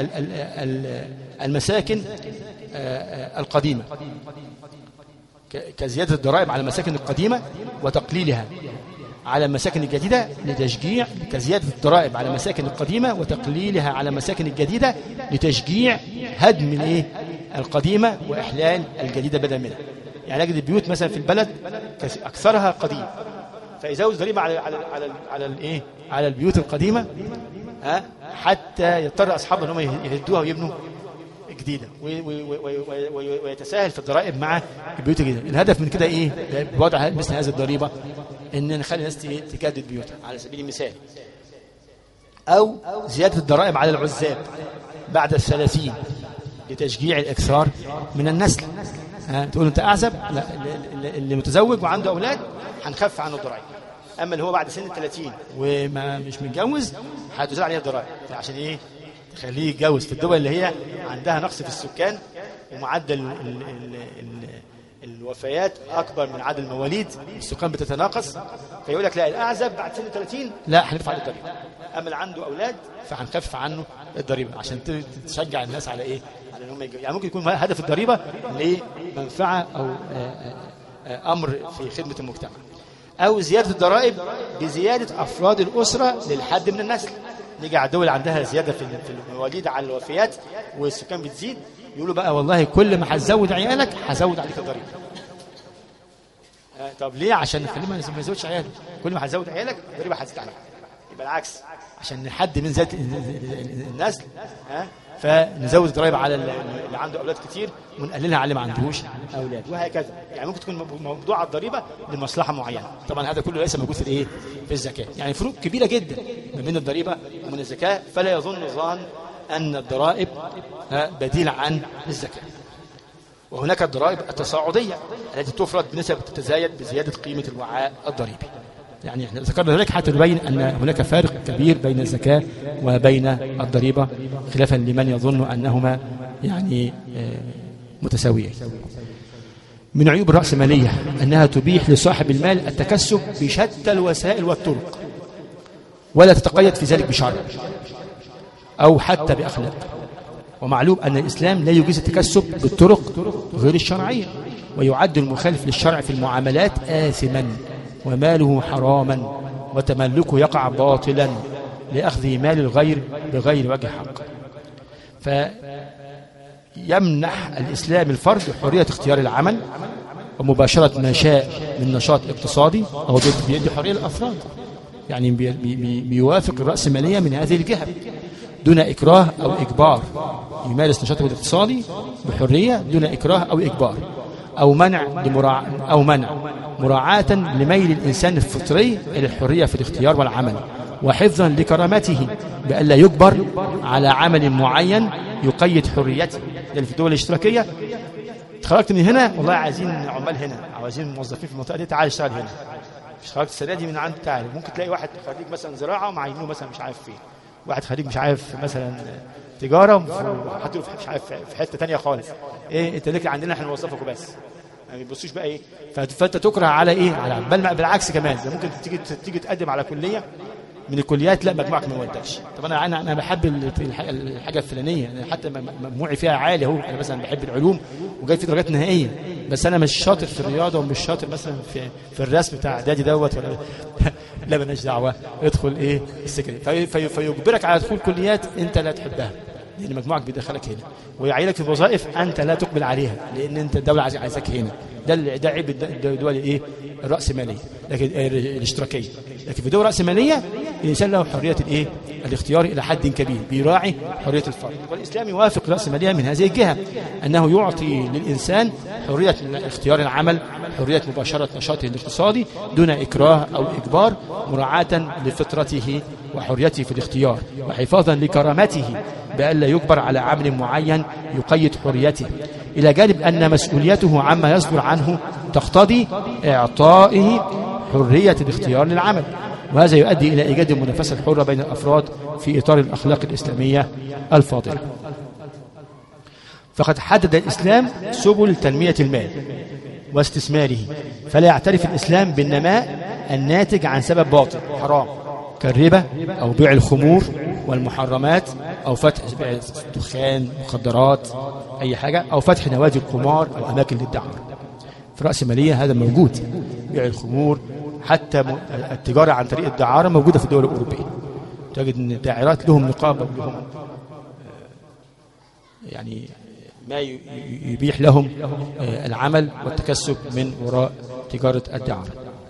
المساكن القديمه، كزياده الضرائب على المساكن القديمه وتقليلها على المساكن الجديده، لتشجيع كزياده الضرائب على المساكن القديمه وتقليلها على المساكن الجديده لتشجيع هدم الايه القديمه واحلال الجديده بدلا منها. يعني نجد البيوت مثلا في البلد اكثرها قديم، فيزود الضريبه على الايه على البيوت القديمه حتى يضطر اصحابها انهم يهدوها ويبنوا جديده ويتساهل في الضرائب مع البيوت الجديده. الهدف من كده ايه بوضع مثل هذه الضريبه؟ ان نخلي الناس تجدد بيوتها على سبيل المثال. او زياده الضرائب على العزاب بعد 30 لتشجيع الاكثار من النسل. تقول انت اعزب، لا اللي متزوج وعنده اولاد هنخفف عنه الضرائب، اما اللي هو بعد سن 30 وما مش متجوز هتزال عليه الضرائب. عشان ايه؟ تخليه يتجوز في الدول اللي هي عندها نقص في السكان ومعدل الوفيات اكبر من عدد المواليد، السكان بتتناقص، فيقول لك لا الاعزب بعد سن 30 لا هندفع عليه الضريبه، اما اللي عنده اولاد فهنخفف عنه الضريبه عشان تشجع الناس على ايه؟ على ان هم يتجوزوا. يعني ممكن يكون هدف الضريبه لمنفعه او امر في خدمه المجتمع. او زياده الضرائب بزياده افراد الاسره للحد من النسل. نيجي على الدول عندها زياده في المواليد على الوفيات والسكان بتزيد، يقولوا بقى والله كل ما هتزود عيالك هزود عليك الضريبه. طب ليه؟ عشان نخليه ما يزودش عياله. كل ما هتزود عيالك الضريبه هتزيد عليك. يبقى العكس، عشان نحد من زياده النسل فنزود الضرائب على اللي عنده اولاد كتير ونقللها على اللي ما عندهوش اولاد، وهكذا. يعني ممكن تكون موضوع الضريبه لمصلحه معينه. طبعا هذا كله ليس موجود في الايه؟ في الزكاه. يعني فروق كبيره جدا ما بين الضريبه ومن الزكاه، فلا يظن ظان ان الضرائب بديل عن الزكاه. وهناك الضرائب التصاعديه التي تفرض بنسب تتزايد بزياده قيمه الوعاء الضريبي. يعني احنا ذكرنا ذلك حتى نبين ان هناك فارق كبير بين الزكاه وبين الضريبه، خلافا لمن يظن انهما يعني متساويين. من عيوب الرأسمالية انها تبيح لصاحب المال التكسب بشتى الوسائل والطرق، ولا تتقيد في ذلك بشرع او حتى باخلاق. ومعلوم ان الاسلام لا يجيز التكسب بالطرق غير الشرعيه، ويعد المخالف للشرع في المعاملات آثما وماله حراما وتملكه يقع باطلا لأخذ مال الغير بغير وجه حق. فيمنح الإسلام الفرد حرية اختيار العمل ومباشرة ما شاء من نشاط اقتصادي، أو بيدي حرية للأفراد، يعني بيوافق الرأسمالية من هذه الجهة دون إكراه أو إجبار، يمارس نشاطه الاقتصادي بحرية دون إكراه أو إجبار، أو منع مراعاة لميل الإنسان الفطري إلى الحرية في الاختيار والعمل، وحفظا لكرامته بألا يجبر على عمل معين يقيد حريته. يعني في الدول الاشتراكية اتخرجت من هنا والله عايزين عمال هنا، عايزين موظفين في المنطقة دي، تعال اشتغل هنا. اشتغلت السنة دي من عند تعال، ممكن تلاقي واحد خريج مثلا زراعة ومعينه مثلا مش عارف فين، واحد خريج مش عارف مثلا تجارة وحطوا مش عارف في حتة تانية خالص. ايه انت ليك عندنا احنا نوظفك وبس، ما بيبصوش بقى ايه. فانت تكره على ايه؟ على بل بالعكس كمان، زي ممكن تيجي تقدم على كليه من الكليات لا مجموعك ما يودكش. طب انا بحب الحاجه الفلانيه، أنا حتى مجموعي فيها عالي اهو، انا مثلا بحب العلوم وجاي في درجات نهائيه، بس انا مش شاطر في الرياضه ومش شاطر مثلا في الرسم بتاع اعدادي دوت ولا لا مالناش دعوه، ادخل ايه السكن. فيجبرك على دخول كليات انت لا تحبها لان مجموعك بيدخلك هنا، ويعينك في وظائف انت لا تقبل عليها لان انت الدوله عايزاك هنا. ده عيب الدول الايه؟ الراسماليه، لكن الاشتراكيه. لكن في دول راسماليه الانسان له حريه الايه؟ الاختيار الى حد كبير، بيراعي حريه الفرد. والاسلام يوافق الراسماليه من هذه الجهه، انه يعطي للانسان حريه اختيار العمل، حريه مباشره نشاطه الاقتصادي دون اكراه او اجبار، مراعاه لفطرته وحريته في الاختيار، وحفاظا لكرامته بألا يجبر على عمل معين يقيد حريته. إلى جانب أن مسؤوليته عما يصدر عنه تقتضي إعطائه حرية الاختيار للعمل، وهذا يؤدي إلى إيجاد المنافسة الحرة بين الأفراد في إطار الأخلاق الإسلامية الفاضلة. فقد حدد الإسلام سبل تنمية المال واستثماره، فلا يعترف الإسلام بالنماء الناتج عن سبب باطل حرام كالربا أو بيع الخمور والمحرمات أو فتح دخان مخدرات أي حاجة أو فتح نوادي القمار أو أماكن للدعارة. في رأسمالية هذا موجود، بيع الخمور حتى التجارة عن طريق الدعارة موجودة في الدول الأوروبية. تجد أن الداعرات لهم نقابة ولهم يعني ما يبيح لهم العمل والتكسب من وراء تجارة الدعارة.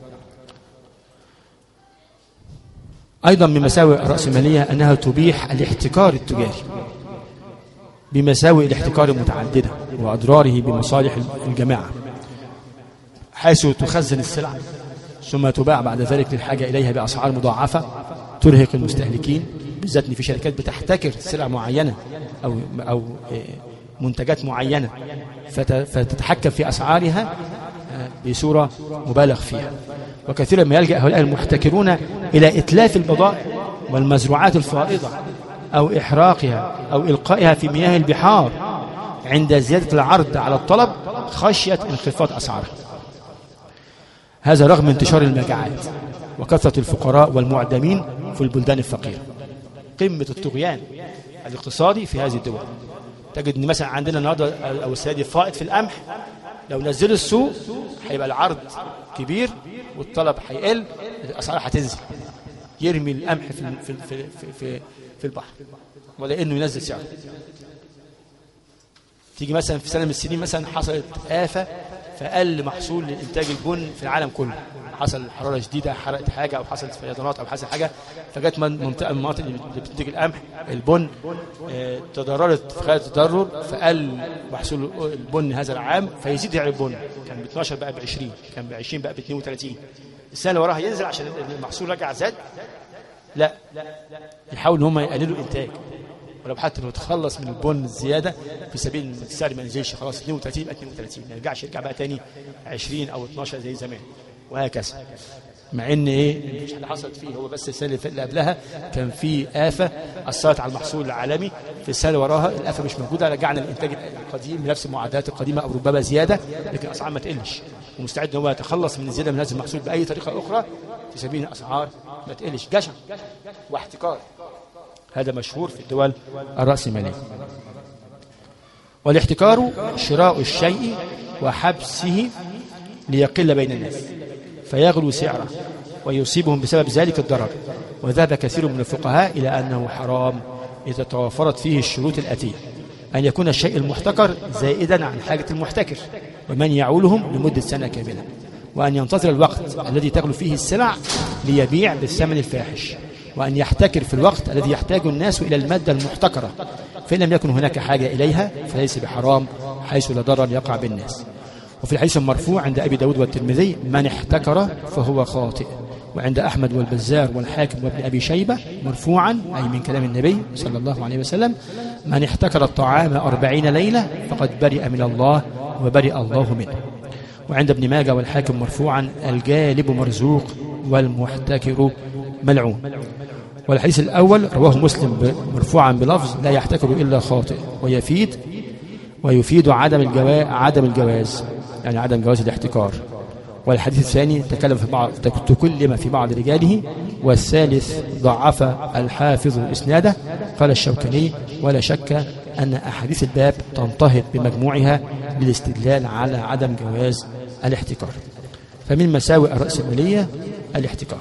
أيضا من مساوئ الرأسمالية أنها تبيح الاحتكار التجاري بمساوئ الاحتكار المتعددة وأضراره بمصالح الجماعة، حيث تخزن السلع ثم تباع بعد ذلك للحاجة إليها بأسعار مضاعفة ترهق المستهلكين، بالذات في شركات بتحتكر سلع معينة أو منتجات معينة فتتحكم في أسعارها بصورة مبالغ فيها. وكثيرا ما يلجأ هؤلاء المحتكرون إلى إتلاف البضائع والمزروعات الفائضة أو إحراقها أو إلقائها في مياه البحار عند زيادة العرض على الطلب خشية انخفاض أسعارها. هذا رغم انتشار المجاعات وكثرة الفقراء والمعدمين في البلدان الفقيرة. قمة الطغيان الاقتصادي في هذه الدول. تجد ان مثلا عندنا النهارده او السنه فائض في القمح، لو نزلوا السوق هيبقى العرض كبير والطلب هيقل، الاسعار هتنزل، يرمي القمح في البحر ولا انه ينزل سعره. تيجي مثلا في سنه من السنين مثلا حصلت آفة فقل محصول لإنتاج البن في العالم كله، حصل حرارة شديدة حرقت حاجة أو حصلت فيضانات أو حصل حاجة، فجت منطقة من المناطق اللي بتنتج القمح البن تضررت في خلال التضرر، فقل محصول البن هذا العام، فيزيد سعر البن، كان ب 12 بقى ب 20، كان ب 20 بقى ب 32، السنة اللي وراها ينزل عشان المحصول رجع زاد. لا، يحاولوا ان هم يقللوا الانتاج، ولو حتى لو تخلص من البن الزياده في سبيل ان السعر ما ينزلش، خلاص 32 يبقى 32، ما يرجعش يرجع بقى تاني 20 او 12 زي زمان، وهكذا. مع ان مش اللي حصلت فيه هو بس السنه اللي قبلها كان في آفة اثرت على المحصول العالمي، في السنه اللي وراها الآفة مش موجوده، رجعنا للانتاج القديم بنفس المعدلات القديمه او ربما زياده، لكن الاسعار ما تقلش، ومستعد ان هو يتخلص من الزياده من هذا المحصول باي طريقه اخرى في سبيل الاسعار ما تقلش. جشع واحتكار، هذا مشهور في الدول الرأسمالية. والاحتكار شراء الشيء وحبسه ليقل بين الناس فيغلو سعره ويصيبهم بسبب ذلك الضرر، وذهب كثير من الفقهاء إلى أنه حرام إذا توفرت فيه الشروط الآتية: أن يكون الشيء المحتكر زائدا عن حاجة المحتكر ومن يعولهم لمدة سنة كاملة، وأن ينتظر الوقت الذي تغلو فيه السلع ليبيع بالثمن الفاحش، وأن يحتكر في الوقت الذي يحتاج الناس إلى المادة المحتكرة، فإن لم يكن هناك حاجة إليها فليس بحرام حيث لا ضرر يقع بالناس. وفي الحديث المرفوع عند أبي داود والترمذي: من احتكر فهو خاطئ. وعند أحمد والبزار والحاكم وابن أبي شيبة مرفوعا أي من كلام النبي صلى الله عليه وسلم: من احتكر الطعام 40 ليلة فقد برئ من الله وبرئ الله منه. وعند ابن ماجه والحاكم مرفوعا: الجالب مرزوق والمحتكر ملعون. والحديث الأول رواه مسلم مرفوعا بلفظ: لا يحتكر إلا خاطئ، ويفيد عدم الجواز، يعني عدم جواز الاحتكار. والحديث الثاني تكلم في بعض رجاله. والثالث ضعف الحافظ إسناده. قال الشوكاني: ولا شك أن أحاديث الباب تنتهض بمجموعها للاستدلال على عدم جواز الاحتكار. فمن مساوئ الرأسمالية الاحتكار.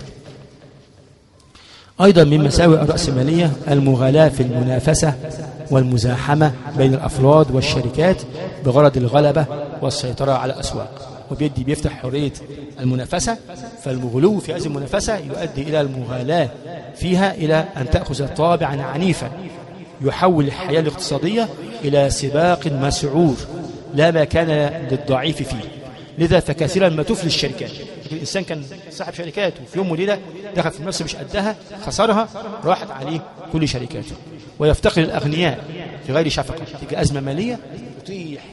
أيضا من مساوئ الرأسمالية المغالاة في المنافسة والمزاحمة بين الأفراد والشركات بغرض الغلبة والسيطرة على الأسواق، بيفتح حرية المنافسة، فالغلو في هذه المنافسة يؤدي إلى المغالاة فيها، إلى أن تأخذ طابعا عنيفا يحول الحياة الاقتصادية إلى سباق مسعور لا مكان للضعيف فيه. لذا فكثيرا ما تفلس الشركات. الإنسان كان صاحب شركات وفي يوم وليلة دخل في نفسه مش قدها، خسرها، راحت عليه كل شركاته، ويفتقر الأغنياء في غير شفقة. تيجي أزمة مالية يطيح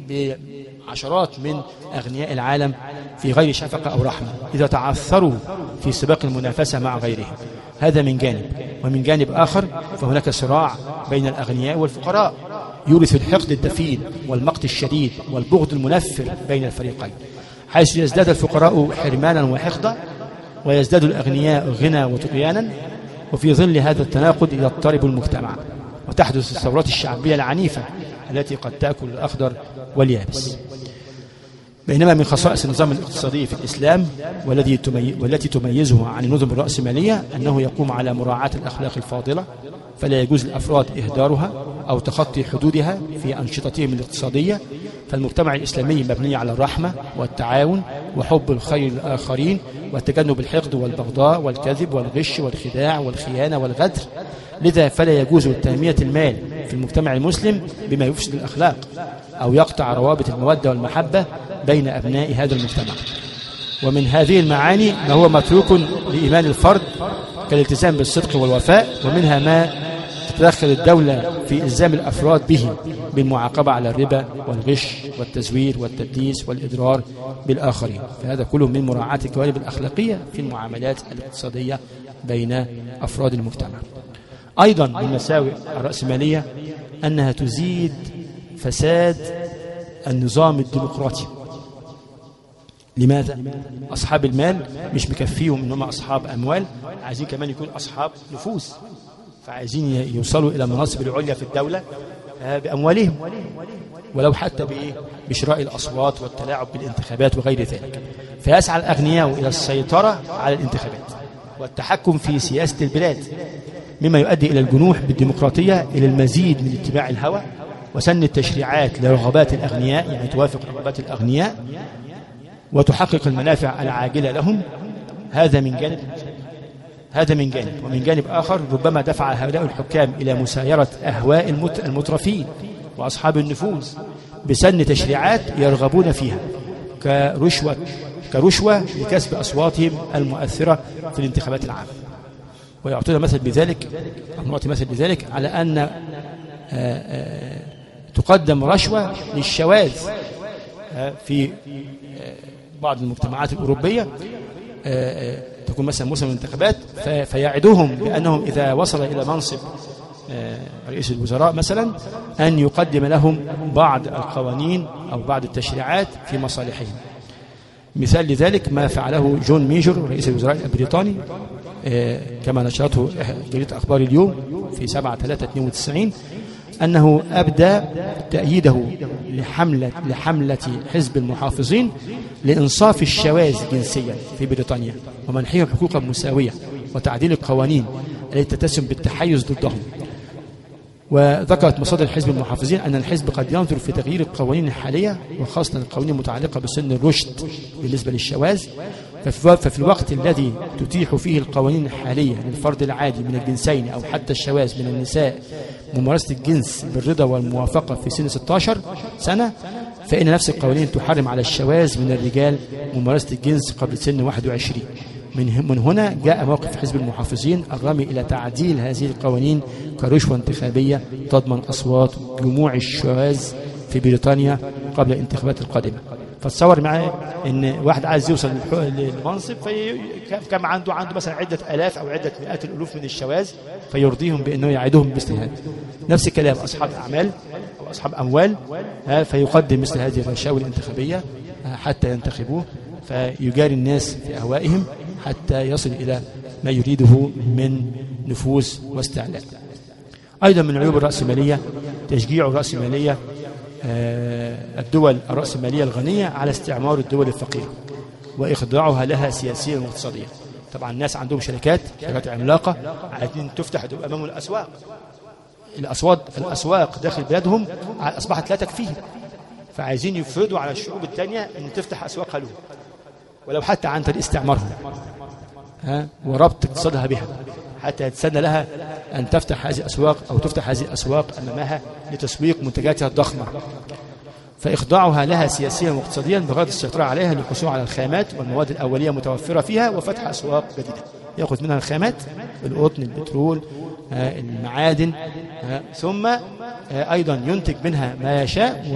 بعشرات من أغنياء العالم في غير شفقة أو رحمة إذا تعثروا في سباق المنافسة مع غيرهم. هذا من جانب. ومن جانب آخر فهناك صراع بين الأغنياء والفقراء يورث الحقد الدفين والمقت الشديد والبغض المنفر بين الفريقين، حيث يزداد الفقراء حرمانا وحقدا ويزداد الأغنياء غنى وطغيانا. وفي ظل هذا التناقض يضطرب المجتمع وتحدث الثورات الشعبية العنيفة التي قد تأكل الأخضر واليابس. بينما من خصائص النظام الاقتصادي في الإسلام والتي تميزه عن النظم الرأسمالية أنه يقوم على مراعاة الأخلاق الفاضلة، فلا يجوز للأفراد إهدارها أو تخطي حدودها في أنشطتهم الاقتصادية. فالمجتمع الإسلامي مبني على الرحمة والتعاون وحب الخير للآخرين وتجنب الحقد والبغضاء والكذب والغش والخداع والخيانة والغدر. لذا فلا يجوز تنمية المال في المجتمع المسلم بما يفسد الأخلاق أو يقطع روابط المودة والمحبة بين أبناء هذا المجتمع. ومن هذه المعاني ما هو متروك لإيمان الفرد كالالتزام بالصدق والوفاء، ومنها ما تتدخل الدولة في إلزام الأفراد به بالمعاقبة على الربا والغش والتزوير والتدليس والإضرار بالآخرين. فهذا كله من مراعاة الجوانب الأخلاقية في المعاملات الاقتصادية بين أفراد المجتمع. أيضا من مساوئ الرأسمالية أنها تزيد فساد النظام الديمقراطي. لماذا؟ أصحاب المال مش مكفيهم إنهم أصحاب أموال، عايزين كمان يكون أصحاب نفوذ، فعايزين يوصلوا إلى المناصب العليا في الدولة بأموالهم، ولو حتى بشراء الأصوات والتلاعب بالانتخابات وغير ذلك. فيسعى الأغنياء إلى السيطرة على الانتخابات والتحكم في سياسة البلاد، مما يؤدي إلى الجنوح بالديمقراطية إلى المزيد من اتباع الهوى وسن التشريعات لرغبات الأغنياء، يعني توافق رغبات الأغنياء وتحقق المنافع العاجلة لهم. هذا من جانب. ومن جانب آخر ربما دفع هؤلاء الحكام إلى مسايرة أهواء المترفين وأصحاب النفوذ بسن تشريعات يرغبون فيها كرشوة لكسب أصواتهم المؤثرة في الانتخابات العامة. ويعطينا مثل بذلك، نعطي مثل بذلك على أن تقدم رشوة للشواذ في بعض المجتمعات الأوروبية، تكون مثلا موسم الانتخابات فيعدهم بأنهم إذا وصل إلى منصب رئيس الوزراء مثلا أن يقدم لهم بعض القوانين أو بعض التشريعات في مصالحهم. مثال لذلك ما فعله جون ميجر رئيس الوزراء البريطاني كما نشرته جريدة أخبار اليوم في 7/3/92 أنه أبدى تأييده لحملة حزب المحافظين لإنصاف الشواذ جنسيا في بريطانيا ومنحهم حقوقا مساوية وتعديل القوانين التي تتسم بالتحيز ضدهم. وذكرت مصادر حزب المحافظين أن الحزب قد ينظر في تغيير القوانين الحالية وخاصة القوانين المتعلقة بسن الرشد بالنسبة للشواذ، ففي الوقت الذي تتيح فيه القوانين الحالية للفرد العادي من الجنسين أو حتى الشواذ من النساء ممارسة الجنس بالرضا والموافقة في سن 16 سنة، فإن نفس القوانين تحرم على الشواذ من الرجال ممارسة الجنس قبل سن 21. من هنا جاء موقف حزب المحافظين الرامي إلى تعديل هذه القوانين كرشوة انتخابية تضمن أصوات جموع الشواذ في بريطانيا قبل الانتخابات القادمة. فتصور معي إن واحد عايز يوصل للمنصب كم عنده مثلا عدة آلاف أو عدة مئات الألوف من الشواذ فيرضيهم بأنه يعيدهم مثل هذا. نفس الكلام أصحاب أعمال أو أصحاب أموال فيقدم مثل هذه الرشاوي الانتخابية حتى ينتخبوه، فيجاري الناس في أهوائهم حتى يصل إلى ما يريده من نفوذ واستعلاء. أيضا من عيوب الرأسمالية تشجيع الرأسمالية الدول الرأسمالية الغنية على استعمار الدول الفقيرة وإخضاعها لها سياسيا واقتصاديا. طبعا الناس عندهم شركات عملاقة عايزين تفتح أمام الأسواق داخل بلادهم أصبحت لا تكفيهم، فعايزين يفرضوا على الشعوب الثانية أن تفتح أسواقها لهم ولو حتى عن طريق استعمارهم وربط اقتصادها بها حتى يتسنى لها أن تفتح هذه الأسواق أو تفتح هذه الأسواق أمامها لتسويق منتجاتها الضخمة، فإخضاعها لها سياسيا واقتصاديا بغرض السيطرة عليها للحصول على الخامات والمواد الأولية متوفرة فيها وفتح أسواق جديدة يأخذ منها الخامات القطن البترول المعادن ثم أيضا ينتج منها ما يشاء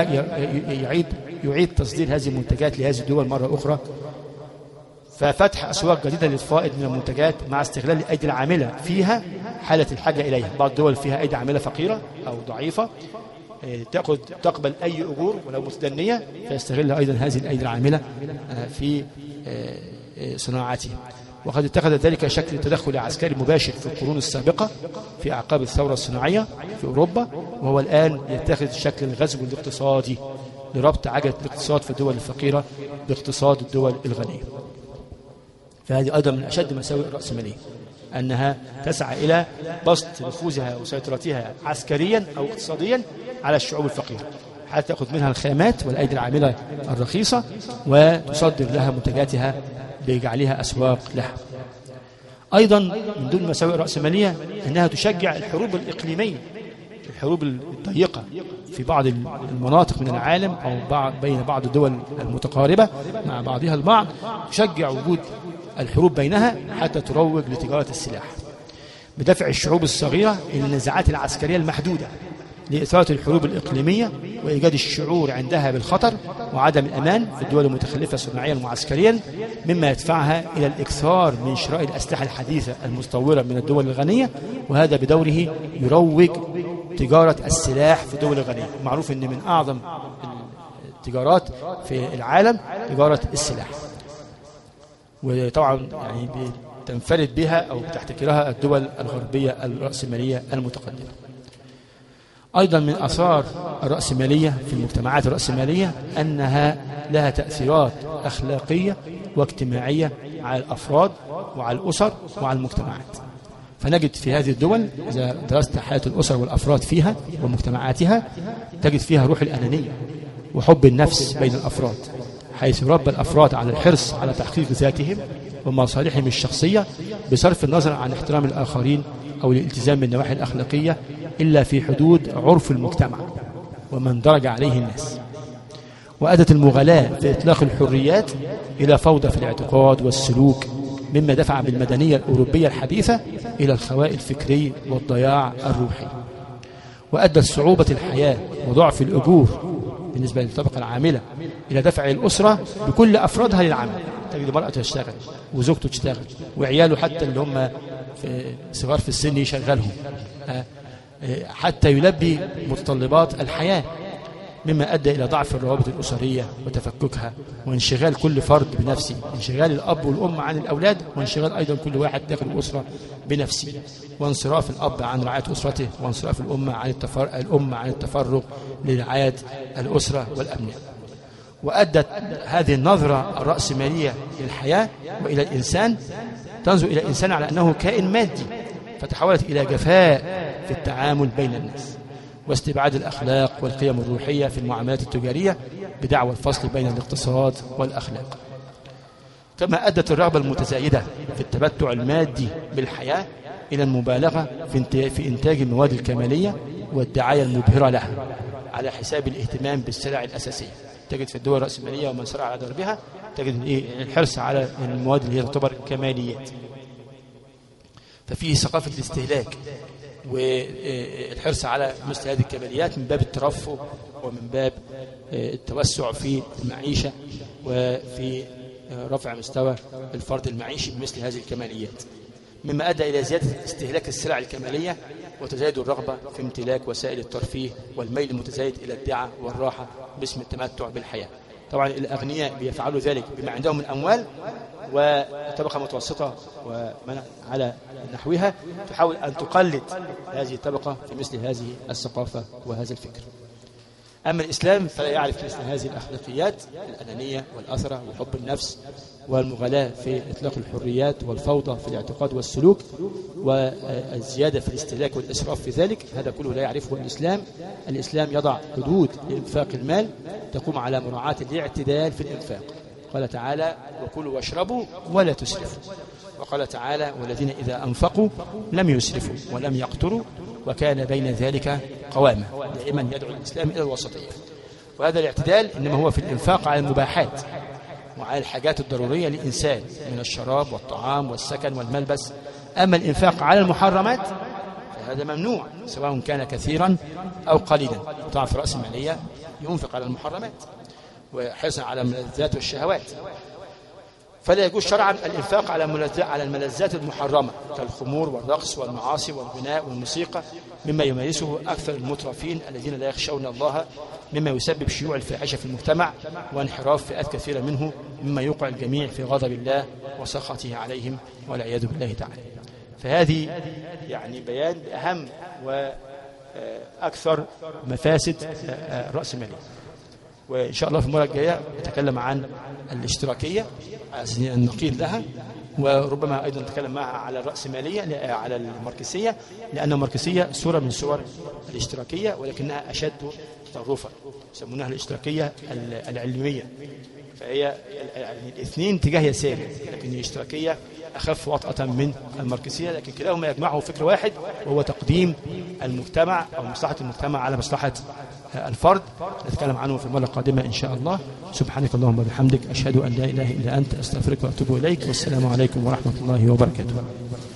ويعيد تصدير هذه المنتجات لهذه الدول مرة أخرى. ففتح أسواق جديدة للفائض من المنتجات مع استغلال الأيدي العاملة فيها حالة الحاجة إليها. بعض الدول فيها أيدي عاملة فقيرة أو ضعيفة تقبل أي أجور ولو متدنية، فيستغل أيضا هذه الأيدي العاملة في صناعتها. وقد اتخذ ذلك شكل تدخل عسكري مباشر في القرون السابقة في أعقاب الثورة الصناعية في أوروبا، وهو الآن يتخذ شكل الغزو الاقتصادي لربط عجلة الاقتصاد في الدول الفقيرة باقتصاد الدول الغنية. فهذه أيضا من أشد مساوئ الرأسمالية، أنها تسعى إلى بسط نفوذها وسيطرتها عسكريا أو اقتصاديا على الشعوب الفقيرة، حتى تأخذ منها الخامات والأيدي العاملة الرخيصة وتصدر لها منتجاتها بجعلها أسواق لها. أيضا من ضمن مساوئ الرأسمالية أنها تشجع الحروب الإقليمية، الحروب الضيقة في بعض المناطق من العالم أو بين بعض الدول المتقاربة مع بعضها البعض، تشجع وجود الحروب بينها حتى تروج لتجارة السلاح بدفع الشعوب الصغيرة إلى النزاعات العسكرية المحدودة لإثارة الحروب الإقليمية وإيجاد الشعور عندها بالخطر وعدم الأمان في الدول المتخلفة صناعيا وعسكريا، مما يدفعها إلى الإكثار من شراء الأسلحة الحديثة المستوردة من الدول الغنية، وهذا بدوره يروج تجارة السلاح في الدول الغنية. معروف أن من أعظم التجارات في العالم تجارة السلاح، وطبعا يعني تنفرد بها أو تحتكرها الدول الغربية الرأسمالية المتقدمة. أيضا من آثار الرأسمالية في المجتمعات الرأسمالية أنها لها تأثيرات أخلاقية واجتماعية على الأفراد وعلى الأسر وعلى المجتمعات. فنجد في هذه الدول إذا درست حياة الأسر والأفراد فيها ومجتمعاتها تجد فيها روح الأنانية وحب النفس بين الأفراد، حيث يربى الأفراد على الحرص على تحقيق ذاتهم ومصالحهم الشخصية بصرف النظر عن احترام الآخرين أو الالتزام بالنواحي الأخلاقية إلا في حدود عرف المجتمع ومن درج عليه الناس. وأدت المغالاة في إطلاق الحريات إلى فوضى في الاعتقاد والسلوك، مما دفع بالمدنية الأوروبية الحديثة إلى الخواء الفكري والضياع الروحي. وأدت صعوبة الحياة وضعف الأجور بالنسبة للطبقة العاملة إلى دفع الأسرة بكل أفرادها للعمل. تجد المرأة تشتغل وزوجته تشتغل وعياله حتى اللي هم صغار في السن يشغلهم حتى يلبي متطلبات الحياة، مما أدى إلى ضعف الروابط الأسرية وتفككها وانشغال كل فرد بنفسه، انشغال الأب والأم عن الأولاد، وانشغال أيضا كل واحد داخل الأسرة بنفسه، وانصراف الأب عن رعاية أسرته، وانصراف الأم عن التفرغ لرعاية الأسرة والأبناء. وأدت هذه النظرة الرأسمالية للحياة وإلى الإنسان تنظر إلى الإنسان على أنه كائن مادي، فتحولت إلى جفاء في التعامل بين الناس واستبعاد الأخلاق والقيم الروحية في المعاملات التجارية بدعوى الفصل بين الاقتصاد والأخلاق. كما أدت الرغبة المتزايدة في التمتع المادي بالحياة إلى المبالغة في إنتاج المواد الكمالية والدعاية المبهرة لها على حساب الاهتمام بالسلع الأساسية. تجد في الدول الرأسمالية ومن سرع على دربها تجد الحرص على المواد اللي هي تعتبر كماليات، ففيه ثقافة الاستهلاك والحرص على مثل هذه الكماليات من باب الترفه ومن باب التوسع في المعيشة وفي رفع مستوى الفرد المعيشي بمثل هذه الكماليات، مما أدى إلى زيادة استهلاك السلع الكمالية وتزايد الرغبة في امتلاك وسائل الترفيه والميل المتزايد إلى الدعة والراحة باسم التمتع بالحياة. طبعا الأغنياء بيفعلوا ذلك بما عندهم من أموال، وطبقة متوسطة ومن على نحوها تحاول أن تقلد هذه الطبقة في مثل هذه الثقافة وهذا الفكر. أما الإسلام فلا يعرف مثل هذه الأخلاقيات الأنانية والأثرة وحب النفس والمغالاة في إطلاق الحريات والفوضى في الاعتقاد والسلوك والزيادة في الاستهلاك والإسراف في ذلك. هذا كله لا يعرفه الإسلام. الإسلام يضع حدود لإنفاق المال تقوم على مراعاة الاعتدال في الإنفاق. قال تعالى: وكلوا واشربوا ولا تسرفوا. وقال تعالى: والذين إذا أنفقوا لم يسرفوا ولم يقتروا وكان بين ذلك قواما. دائما يدعو الإسلام إلى الوسطية. وهذا الاعتدال إنما هو في الإنفاق على المباحات وعلى الحاجات الضرورية للإنسان من الشراب والطعام والسكن والملبس. أما الإنفاق على المحرمات هذا ممنوع سواء كان كثيرا أو قليلا. طبعا في الرأسمالية ينفق على المحرمات وحرصا على الملذات والشهوات، فلا يجوز شرعا الإنفاق على الملذات المحرمة كالخمور والرقص والمعاصي والغناء والموسيقى مما يمارسه أكثر المترفين الذين لا يخشون الله، مما يسبب شيوع الفاحشة في المجتمع وانحراف فئات كثيرة منه، مما يوقع الجميع في غضب الله وسخطه عليهم والعياذ بالله تعالى. فهذه يعني بيان أهم وأكثر مفاسد الرأسمالية. وإن شاء الله في المرة الجاية نتكلم عن الاشتراكية النقيض لها، وربما أيضا نتكلم معها على الرأسمالية على الماركسية، لأن الماركسية صورة من صور الاشتراكية ولكنها أشد تطرفا، يسمونها الاشتراكية العلمية. فهي يعني الاثنين اتجاه يساري، لكن الاشتراكية أخف وطأة من الماركسية، لكن كلاهما يجمعه فكر واحد وهو تقديم المجتمع أو مصلحة المجتمع على مصلحة الفرد. نتكلم عنه في المرة القادمة إن شاء الله. سبحانك اللهم وبحمدك، أشهد أن لا إله إلا أنت، أستغفرك وأتوب إليك، والسلام عليكم ورحمة الله وبركاته.